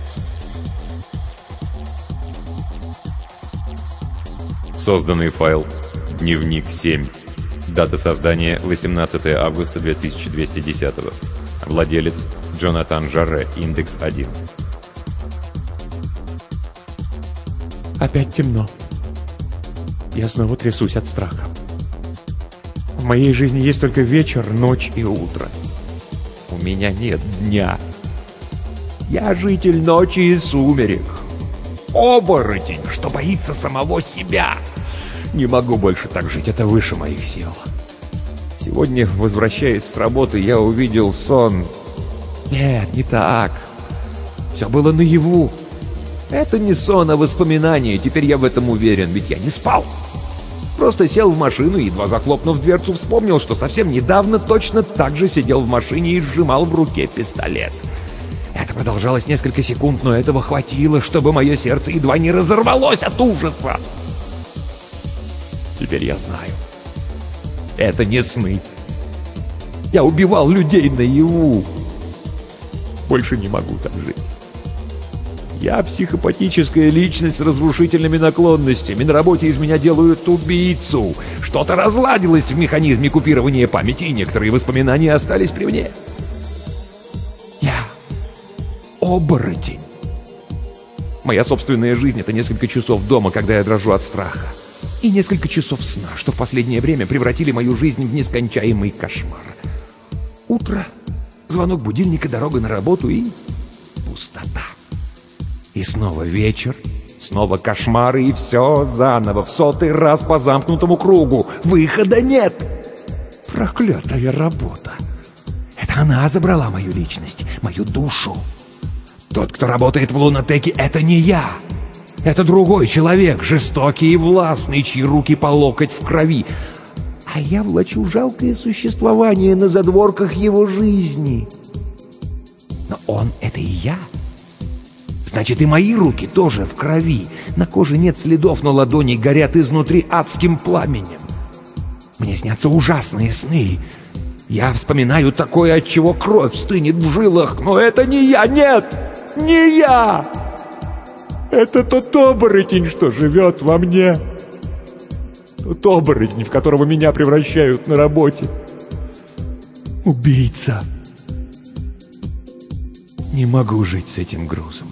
Созданный файл. Дневник 7. Дата создания 18 августа 2210. Владелец Джонатан Жарре. Индекс 1. Опять темно. Я снова трясусь от страха. В моей жизни есть только вечер, ночь и утро. У меня нет дня. Я житель ночи и сумерек. Оборотень, что боится самого себя. Не могу больше так жить, это выше моих сил. Сегодня, возвращаясь с работы, я увидел сон. Нет, не так. Все было наяву. Это не сон, а воспоминание. Теперь я в этом уверен, ведь я не спал. Просто сел в машину и, едва захлопнув дверцу, вспомнил, что совсем недавно точно так же сидел в машине и сжимал в руке пистолет. Это продолжалось несколько секунд, но этого хватило, чтобы мое сердце едва не разорвалось от ужаса. Теперь я знаю. Это не сны. Я убивал людей наяву. Больше не могу так жить. Я психопатическая личность с разрушительными наклонностями. На работе из меня делают убийцу. Что-то разладилось в механизме купирования памяти, и некоторые воспоминания остались при мне. Я оборотень. Моя собственная жизнь — это несколько часов дома, когда я дрожу от страха. И несколько часов сна, что в последнее время превратили мою жизнь в нескончаемый кошмар. Утро, звонок будильника, дорога на работу и пустота. И снова вечер, снова кошмары, и все заново, в 100-й раз по замкнутому кругу. Выхода нет! Проклятая работа! Это она забрала мою личность, мою душу. Тот, кто работает в Лунатеке, это не я. Это другой человек, жестокий и властный, чьи руки по локоть в крови. А я влачу жалкое существование на задворках его жизни. Но он — это и я. Значит, и мои руки тоже в крови. На коже нет следов, но ладони горят изнутри адским пламенем. Мне снятся ужасные сны. Я вспоминаю такое, от чего кровь стынет в жилах. Но это не я, нет! Не я! Это тот оборотень, что живет во мне. Тот оборотень, в которого меня превращают на работе. Убийца. Не могу жить с этим грузом.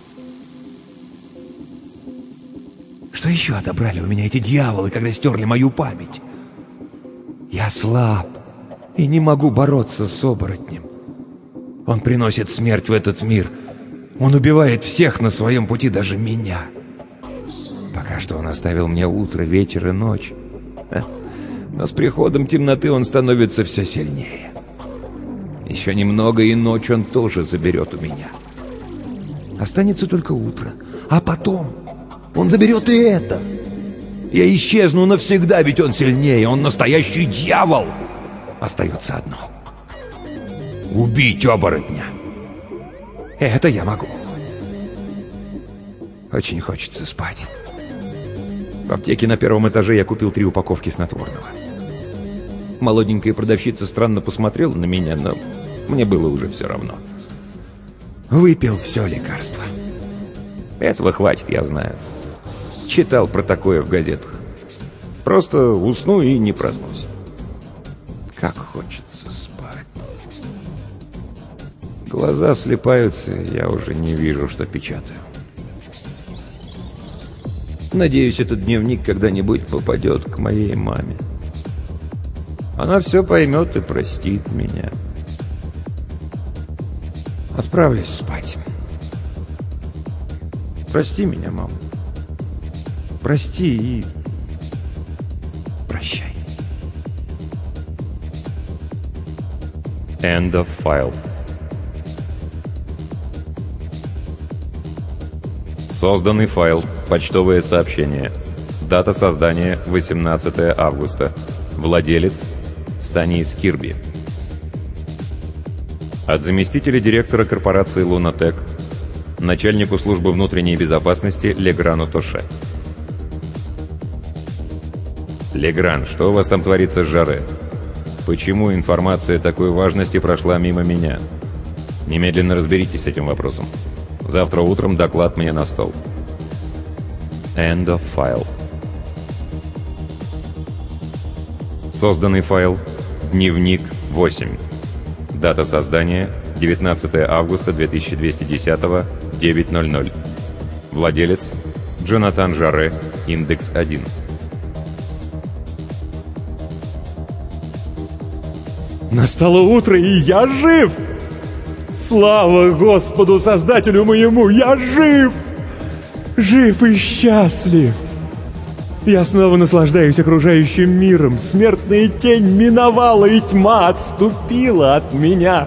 Что еще отобрали у меня эти дьяволы, когда стерли мою память? Я слаб и не могу бороться с оборотнем. Он приносит смерть в этот мир. Он убивает всех на своем пути, даже меня. Пока что он оставил мне утро, вечер и ночь. Но с приходом темноты он становится все сильнее. Еще немного, и ночь он тоже заберет у меня. Останется только утро. А потом он заберет и это. Я исчезну навсегда, ведь он сильнее. Он настоящий дьявол. Остается одно. Убить оборотня. Это я могу. Очень хочется спать. В аптеке на 1-м этаже я купил 3 упаковки снотворного. Молоденькая продавщица странно посмотрела на меня, но мне было уже все равно. Выпил все лекарство. Этого хватит, я знаю. Читал про такое в газетах. Просто усну и не проснусь. Как хочется спать. Глаза слипаются, я уже не вижу, что печатаю. Надеюсь, этот дневник когда-нибудь попадет к моей маме. Она все поймет и простит меня. Отправлюсь спать. Прости меня, мама. Прости и End of file. Созданный файл. Почтовое сообщение. Дата создания 18 августа. Владелец Станис Кирби. От заместителя директора корпорации «Лунатек», начальнику службы внутренней безопасности Леграну Тоше. «Легран, что у вас там творится с Жаре? Почему информация такой важности прошла мимо меня? Немедленно разберитесь с этим вопросом. Завтра утром доклад мне на стол». End of file. Созданный файл. Дневник 8. Дата создания 19 августа 2210, 9:00. Владелец Джонатан Жаре, индекс 1. Настало утро, и я жив! Слава Господу, Создателю моему, я жив! Жив и счастлив! Я снова наслаждаюсь окружающим миром. Смертная тень миновала, и тьма отступила от меня.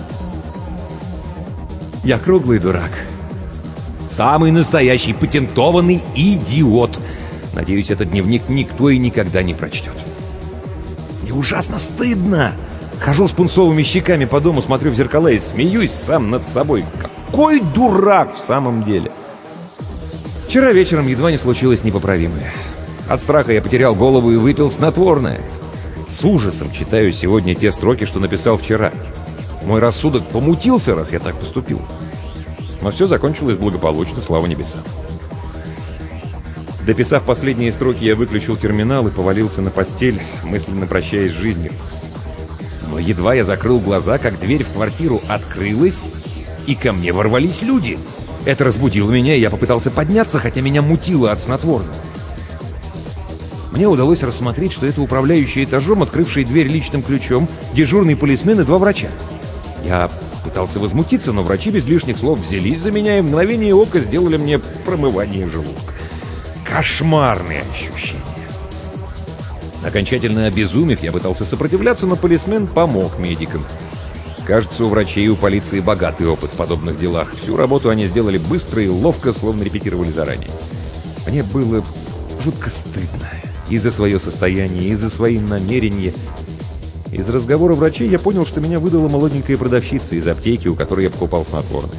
Я круглый дурак. Самый настоящий патентованный идиот. Надеюсь, этот дневник никто и никогда не прочтет. Мне ужасно стыдно. Хожу с пунцовыми щеками по дому, смотрю в зеркала и смеюсь сам над собой. Какой дурак в самом деле! Вчера вечером едва не случилось непоправимое. От страха я потерял голову и выпил снотворное. С ужасом читаю сегодня те строки, что написал вчера. Мой рассудок помутился, раз я так поступил. Но все закончилось благополучно, слава небесам. Дописав последние строки, я выключил терминал и повалился на постель, мысленно прощаясь с жизнью. Но едва я закрыл глаза, как дверь в квартиру открылась, и ко мне ворвались люди. Это разбудило меня, и я попытался подняться, хотя меня мутило от снотворного. Мне удалось рассмотреть, что это управляющий этажом, открывший дверь личным ключом, дежурный полисмен и 2 врача. Я пытался возмутиться, но врачи без лишних слов взялись за меня и в мгновение ока сделали мне промывание желудка. Кошмарные ощущения. Окончательно обезумев, я пытался сопротивляться, но полисмен помог медикам. Кажется, у врачей и у полиции богатый опыт в подобных делах. Всю работу они сделали быстро и ловко, словно репетировали заранее. Мне было жутко стыдно. И за свое состояние, и за свои намерения. Из разговора врачей я понял, что меня выдала молоденькая продавщица из аптеки, у которой я покупал снотворное.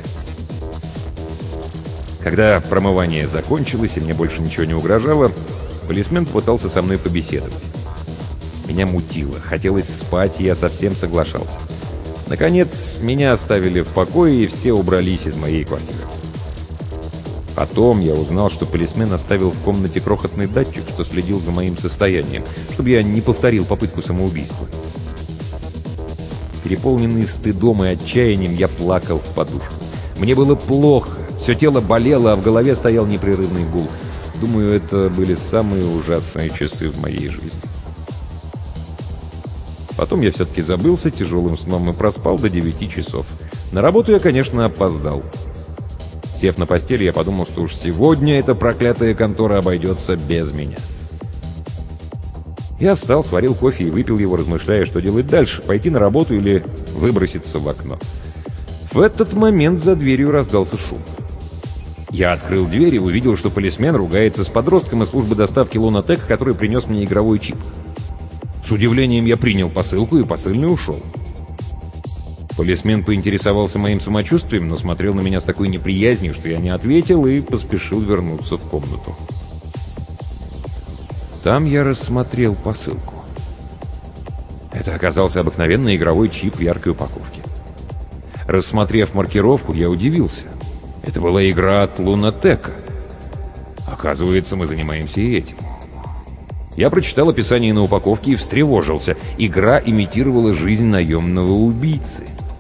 Когда промывание закончилось и мне больше ничего не угрожало, полисмен попытался со мной побеседовать. Меня мутило, хотелось спать, и я совсем соглашался. Наконец, меня оставили в покое, и все убрались из моей квартиры. Потом я узнал, что полисмен оставил в комнате крохотный датчик, что следил за моим состоянием, чтобы я не повторил попытку самоубийства. Переполненный стыдом и отчаянием, я плакал в подушку. Мне было плохо, все тело болело, а в голове стоял непрерывный гул. Думаю, это были самые ужасные часы в моей жизни. Потом я все-таки забылся тяжелым сном и проспал до 9 часов. На работу я, конечно, опоздал. Сев на постель, я подумал, что уж сегодня эта проклятая контора обойдется без меня. Я встал, сварил кофе и выпил его, размышляя, что делать дальше, пойти на работу или выброситься в окно. В этот момент за дверью раздался шум. Я открыл дверь и увидел, что полисмен ругается с подростком из службы доставки Лунатек, который принес мне игровой чип. С удивлением я принял посылку, и посыльный ушел. Полисмен поинтересовался моим самочувствием, но смотрел на меня с такой неприязнью, что я не ответил и поспешил вернуться в комнату. Там я рассмотрел посылку. Это оказался обыкновенный игровой чип в яркой упаковке. Рассмотрев маркировку, я удивился. Это была игра от Лунатека. Оказывается, мы занимаемся и этим. Я прочитал описание на упаковке и встревожился. Игра имитировала жизнь наемного убийцы.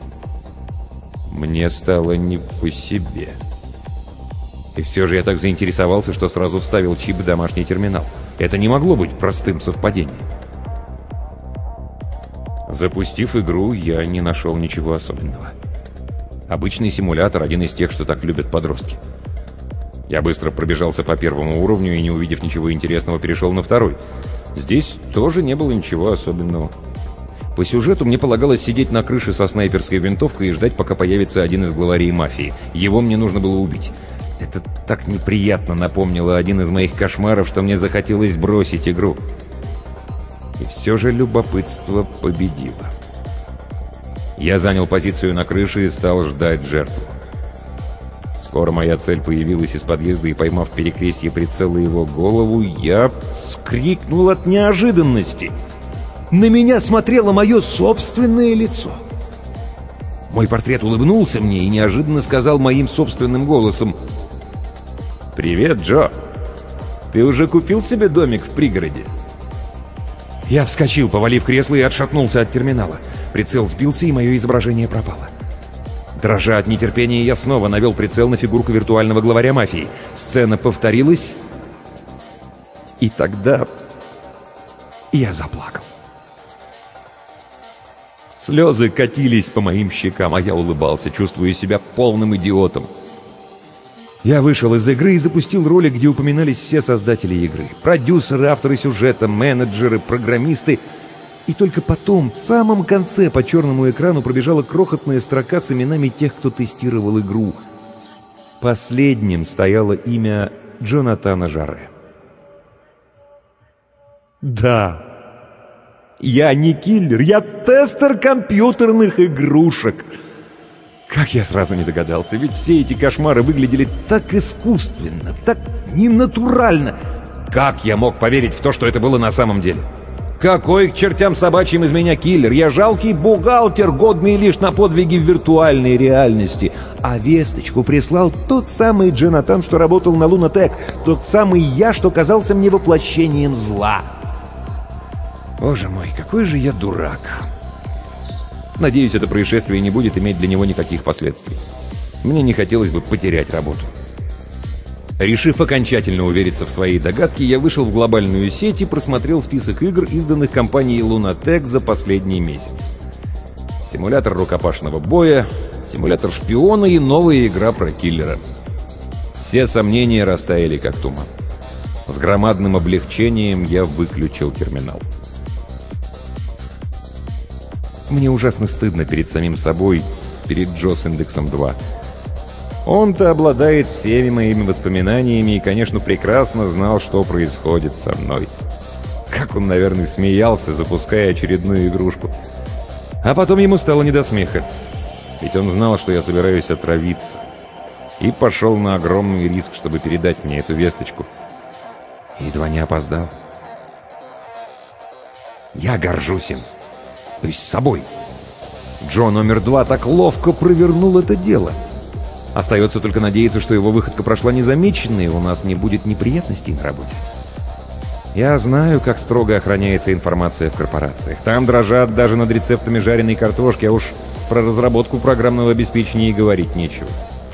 Мне стало не по себе. И все же я так заинтересовался, что сразу вставил чип в домашний терминал. Это не могло быть простым совпадением. Запустив игру, я не нашел ничего особенного. Обычный симулятор, один из тех, что так любят подростки. Я быстро пробежался по первому уровню и, не увидев ничего интересного, перешел на второй. Здесь тоже не было ничего особенного. По сюжету мне полагалось сидеть на крыше со снайперской винтовкой и ждать, пока появится один из главарей мафии. Его мне нужно было убить. Это так неприятно напомнило один из моих кошмаров, что мне захотелось бросить игру. И все же любопытство победило. Я занял позицию на крыше и стал ждать жертву. Скоро моя цель появилась из подъезда, и, поймав в перекрестье прицела его голову, я вскрикнул от неожиданности. На меня смотрело мое собственное лицо. Мой портрет улыбнулся мне и неожиданно сказал моим собственным голосом: «Привет, Джо! Ты уже купил себе домик в пригороде?» Я вскочил, повалив кресло, и отшатнулся от терминала. Прицел сбился, и мое изображение пропало. Дрожа от нетерпения, я снова навел прицел на фигурку виртуального главаря мафии. Сцена повторилась, и тогда я заплакал. Слезы катились по моим щекам, а я улыбался, чувствуя себя полным идиотом. Я вышел из игры и запустил ролик, где упоминались все создатели игры. Продюсеры, авторы сюжета, менеджеры, программисты. И только потом, в самом конце, по черному экрану пробежала крохотная строка с именами тех, кто тестировал игру. Последним стояло имя Джонатана Жарре. Да, я не киллер, я тестер компьютерных игрушек. Как я сразу не догадался, ведь все эти кошмары выглядели так искусственно, так ненатурально. Как я мог поверить в то, что это было на самом деле? Какой к чертям собачьим из меня киллер? Я жалкий бухгалтер, годный лишь на подвиги в виртуальной реальности. А весточку прислал тот самый Джонатан, что работал на Лунатек. Тот самый я, что казался мне воплощением зла. Боже мой, какой же я дурак. Надеюсь, это происшествие не будет иметь для него никаких последствий. Мне не хотелось бы потерять работу. Решив окончательно увериться в своей догадке, я вышел в глобальную сеть и просмотрел список игр, изданных компанией Lunatec за последний месяц. Симулятор рукопашного боя, симулятор шпиона и новая игра про киллера. Все сомнения растаяли, как туман. С громадным облегчением я выключил терминал. Мне ужасно стыдно перед самим собой, перед Джо с индексом 2. Он-то обладает всеми моими воспоминаниями и, конечно, прекрасно знал, что происходит со мной. Как он, наверное, смеялся, запуская очередную игрушку. А потом ему стало не до смеха. Ведь он знал, что я собираюсь отравиться. И пошел на огромный риск, чтобы передать мне эту весточку. Едва не опоздал. Я горжусь им. То есть собой. Джо номер 2 так ловко провернул это дело. Остается только надеяться, что его выходка прошла незамеченной, и у нас не будет неприятностей на работе. Я знаю, как строго охраняется информация в корпорациях. Там дрожат даже над рецептами жареной картошки, а уж про разработку программного обеспечения и говорить нечего.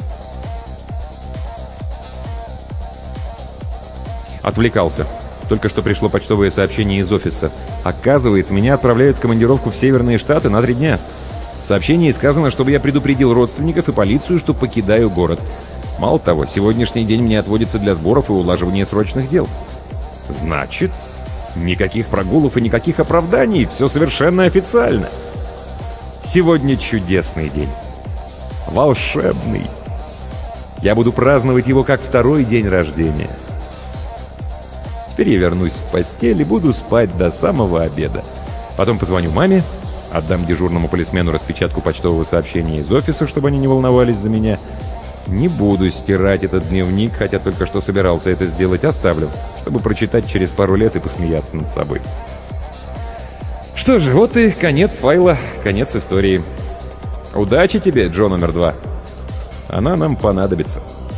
Отвлекался. Только что пришло почтовое сообщение из офиса. Оказывается, меня отправляют в командировку в Северные Штаты на 3 дня. В сообщении сказано, чтобы я предупредил родственников и полицию, что покидаю город. Мало того, сегодняшний день мне отводится для сборов и улаживания срочных дел. Значит, никаких прогулов и никаких оправданий, все совершенно официально. Сегодня чудесный день. Волшебный. Я буду праздновать его как второй день рождения. Теперь я вернусь в постель и буду спать до самого обеда. Потом позвоню маме, отдам дежурному полисмену распечатку почтового сообщения из офиса, чтобы они не волновались за меня. Не буду стирать этот дневник, хотя только что собирался это сделать, оставлю, чтобы прочитать через пару лет и посмеяться над собой. Что же, вот и конец файла, конец истории. Удачи тебе, Джо номер 2. Она нам понадобится.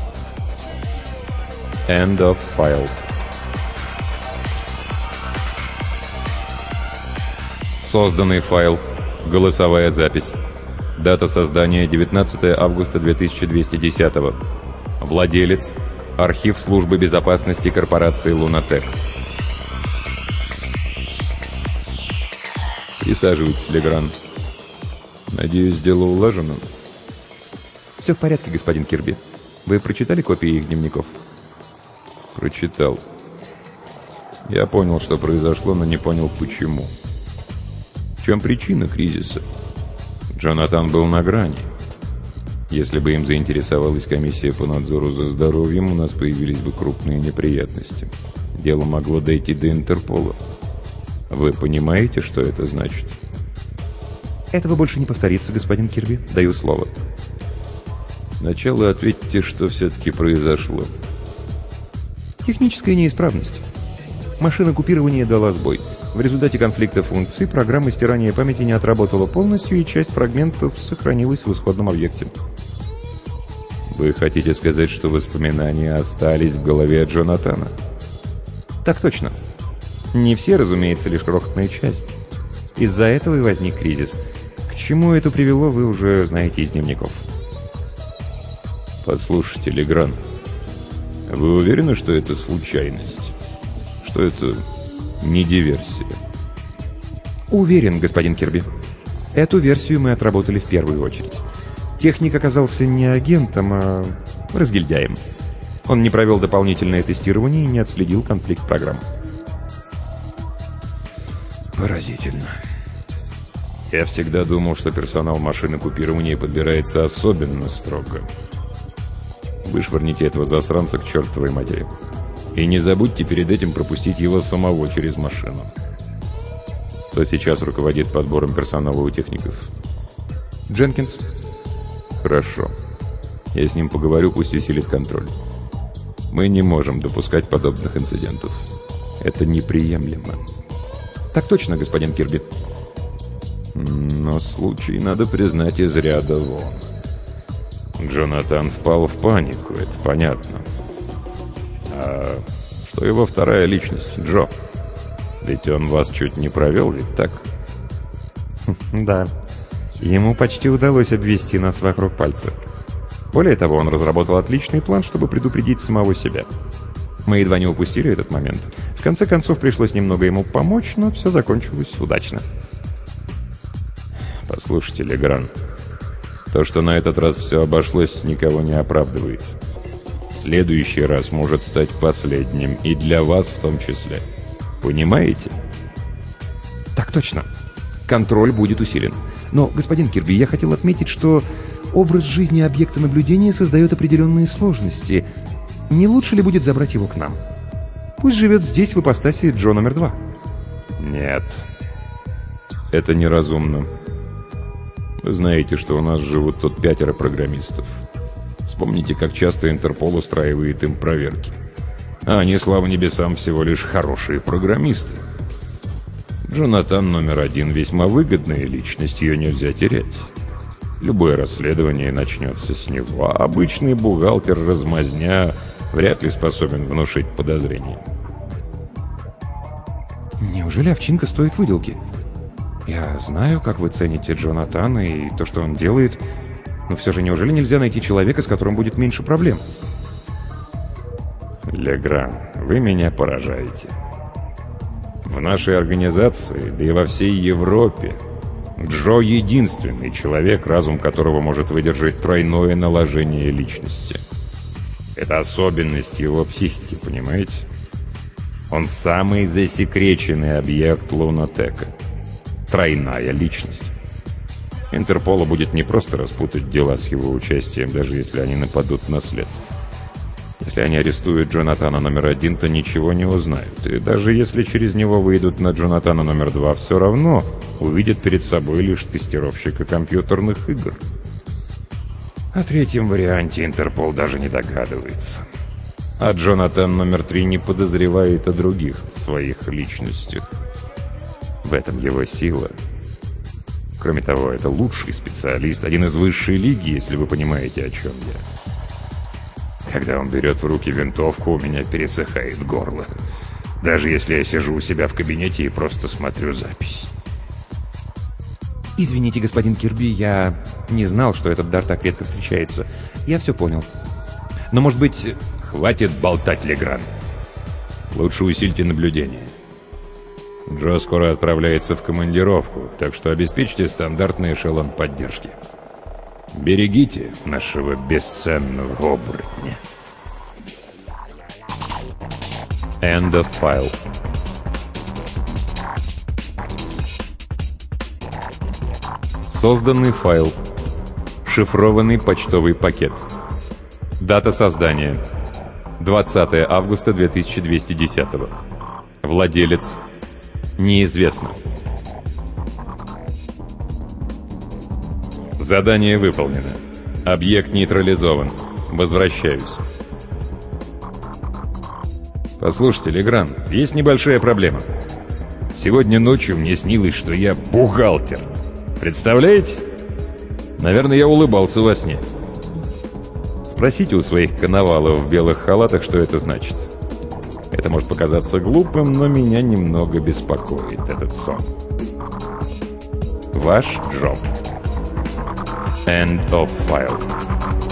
End of file. Созданный файл. Голосовая запись. Дата создания 19 августа 2210. Владелец. Архив службы безопасности корпорации Лунатек. Присаживайтесь, Легран. Надеюсь, дело улажено. Все в порядке, господин Кирби. Вы прочитали копии их дневников? Прочитал. Я понял, что произошло, но не понял, почему. В чем причина кризиса? Джонатан был на грани. Если бы им заинтересовалась комиссия по надзору за здоровьем, у нас появились бы крупные неприятности. Дело могло дойти до Интерпола. Вы понимаете, что это значит? Этого больше не повторится, господин Кирби. Даю слово. Сначала ответьте, что все-таки произошло. Техническая неисправность. Машина купирования дала сбой. В результате конфликта функций программа стирания памяти не отработала полностью, и часть фрагментов сохранилась в исходном объекте. Вы хотите сказать, что воспоминания остались в голове Джонатана? Так точно. Не все, разумеется, лишь крохотная часть. Из-за этого и возник кризис. К чему это привело, вы уже знаете из дневников. Послушайте, Легран, вы уверены, что это случайность? Что это не диверсия? Уверен, господин Кирби. Эту версию мы отработали в первую очередь. Техник оказался не агентом, а разгильдяем. Он не провел дополнительное тестирование и не отследил конфликт программ. Поразительно. Я всегда думал, что персонал машины купирования подбирается особенно строго. Вышвырните этого засранца к чертовой матери. И не забудьте перед этим пропустить его самого через машину. Кто сейчас руководит подбором персонала у техников? Дженкинс. Хорошо. Я с ним поговорю, пусть усилит контроль. Мы не можем допускать подобных инцидентов. Это неприемлемо. Так точно, господин Кирби. Но случай, надо признать, из ряда вон. Джонатан впал в панику, это понятно. А что его вторая личность, Джо? Ведь он вас чуть не провел, ведь так? Да. Ему почти удалось обвести нас вокруг пальца. Более того, он разработал отличный план, чтобы предупредить самого себя. Мы едва не упустили этот момент. В конце концов, пришлось немного ему помочь, но все закончилось удачно. Послушайте, Легран, то, что на этот раз все обошлось, никого не оправдывает. Следующий раз может стать последним, и для вас в том числе. Понимаете? Так точно. Контроль будет усилен. Но, господин Кирби, я хотел отметить, что образ жизни объекта наблюдения создает определенные сложности. Не лучше ли будет забрать его к нам? Пусть живет здесь в ипостаси Джо номер 2. Нет. Это неразумно. Вы знаете, что у нас живут тут 5 программистов. Вспомните, как часто Интерпол устраивает им проверки. А они, слава небесам, всего лишь хорошие программисты. Джонатан номер 1 весьма выгодная личность, ее нельзя терять. Любое расследование начнется с него, а обычный бухгалтер-размазня вряд ли способен внушить подозрения. Неужели овчинка стоит выделки? Я знаю, как вы цените Джонатана и то, что он делает, но все же неужели нельзя найти человека, с которым будет меньше проблем? Легран, вы меня поражаете. В нашей организации, да и во всей Европе, Джо — единственный человек, разум которого может выдержать тройное наложение личности. Это особенность его психики, понимаете? Он самый засекреченный объект Лунатека. Тройная личность. Интерполу будет не просто распутать дела с его участием, даже если они нападут на след. Если они арестуют Джонатана номер 1, то ничего не узнают. И даже если через него выйдут на Джонатана номер 2, все равно увидят перед собой лишь тестировщика компьютерных игр. О третьем варианте Интерпол даже не догадывается. А Джонатан номер 3 не подозревает о других своих личностях. В этом его сила. Кроме того, это лучший специалист, один из высшей лиги, если вы понимаете, о чем я. Когда он берет в руки винтовку, у меня пересыхает горло. Даже если я сижу у себя в кабинете и просто смотрю запись. Извините, господин Кирби, я не знал, что этот дар так редко встречается. Я все понял. Но, может быть... Хватит болтать, Легран. Лучше усильте наблюдение. Джо скоро отправляется в командировку, так что обеспечьте стандартный эшелон поддержки. Берегите нашего бесценного оборотня. End of file. Созданный файл. Шифрованный почтовый пакет. Дата создания. 20 августа 2210. Владелец. Неизвестно. Задание выполнено. Объект нейтрализован. Возвращаюсь. Послушайте, Легран, есть небольшая проблема. Сегодня ночью мне снилось, что я бухгалтер. Представляете? Наверное, я улыбался во сне. Спросите у своих коновалов в белых халатах, что это значит. Это может показаться глупым, но меня немного беспокоит этот сон. Ваш Джоб. End of file.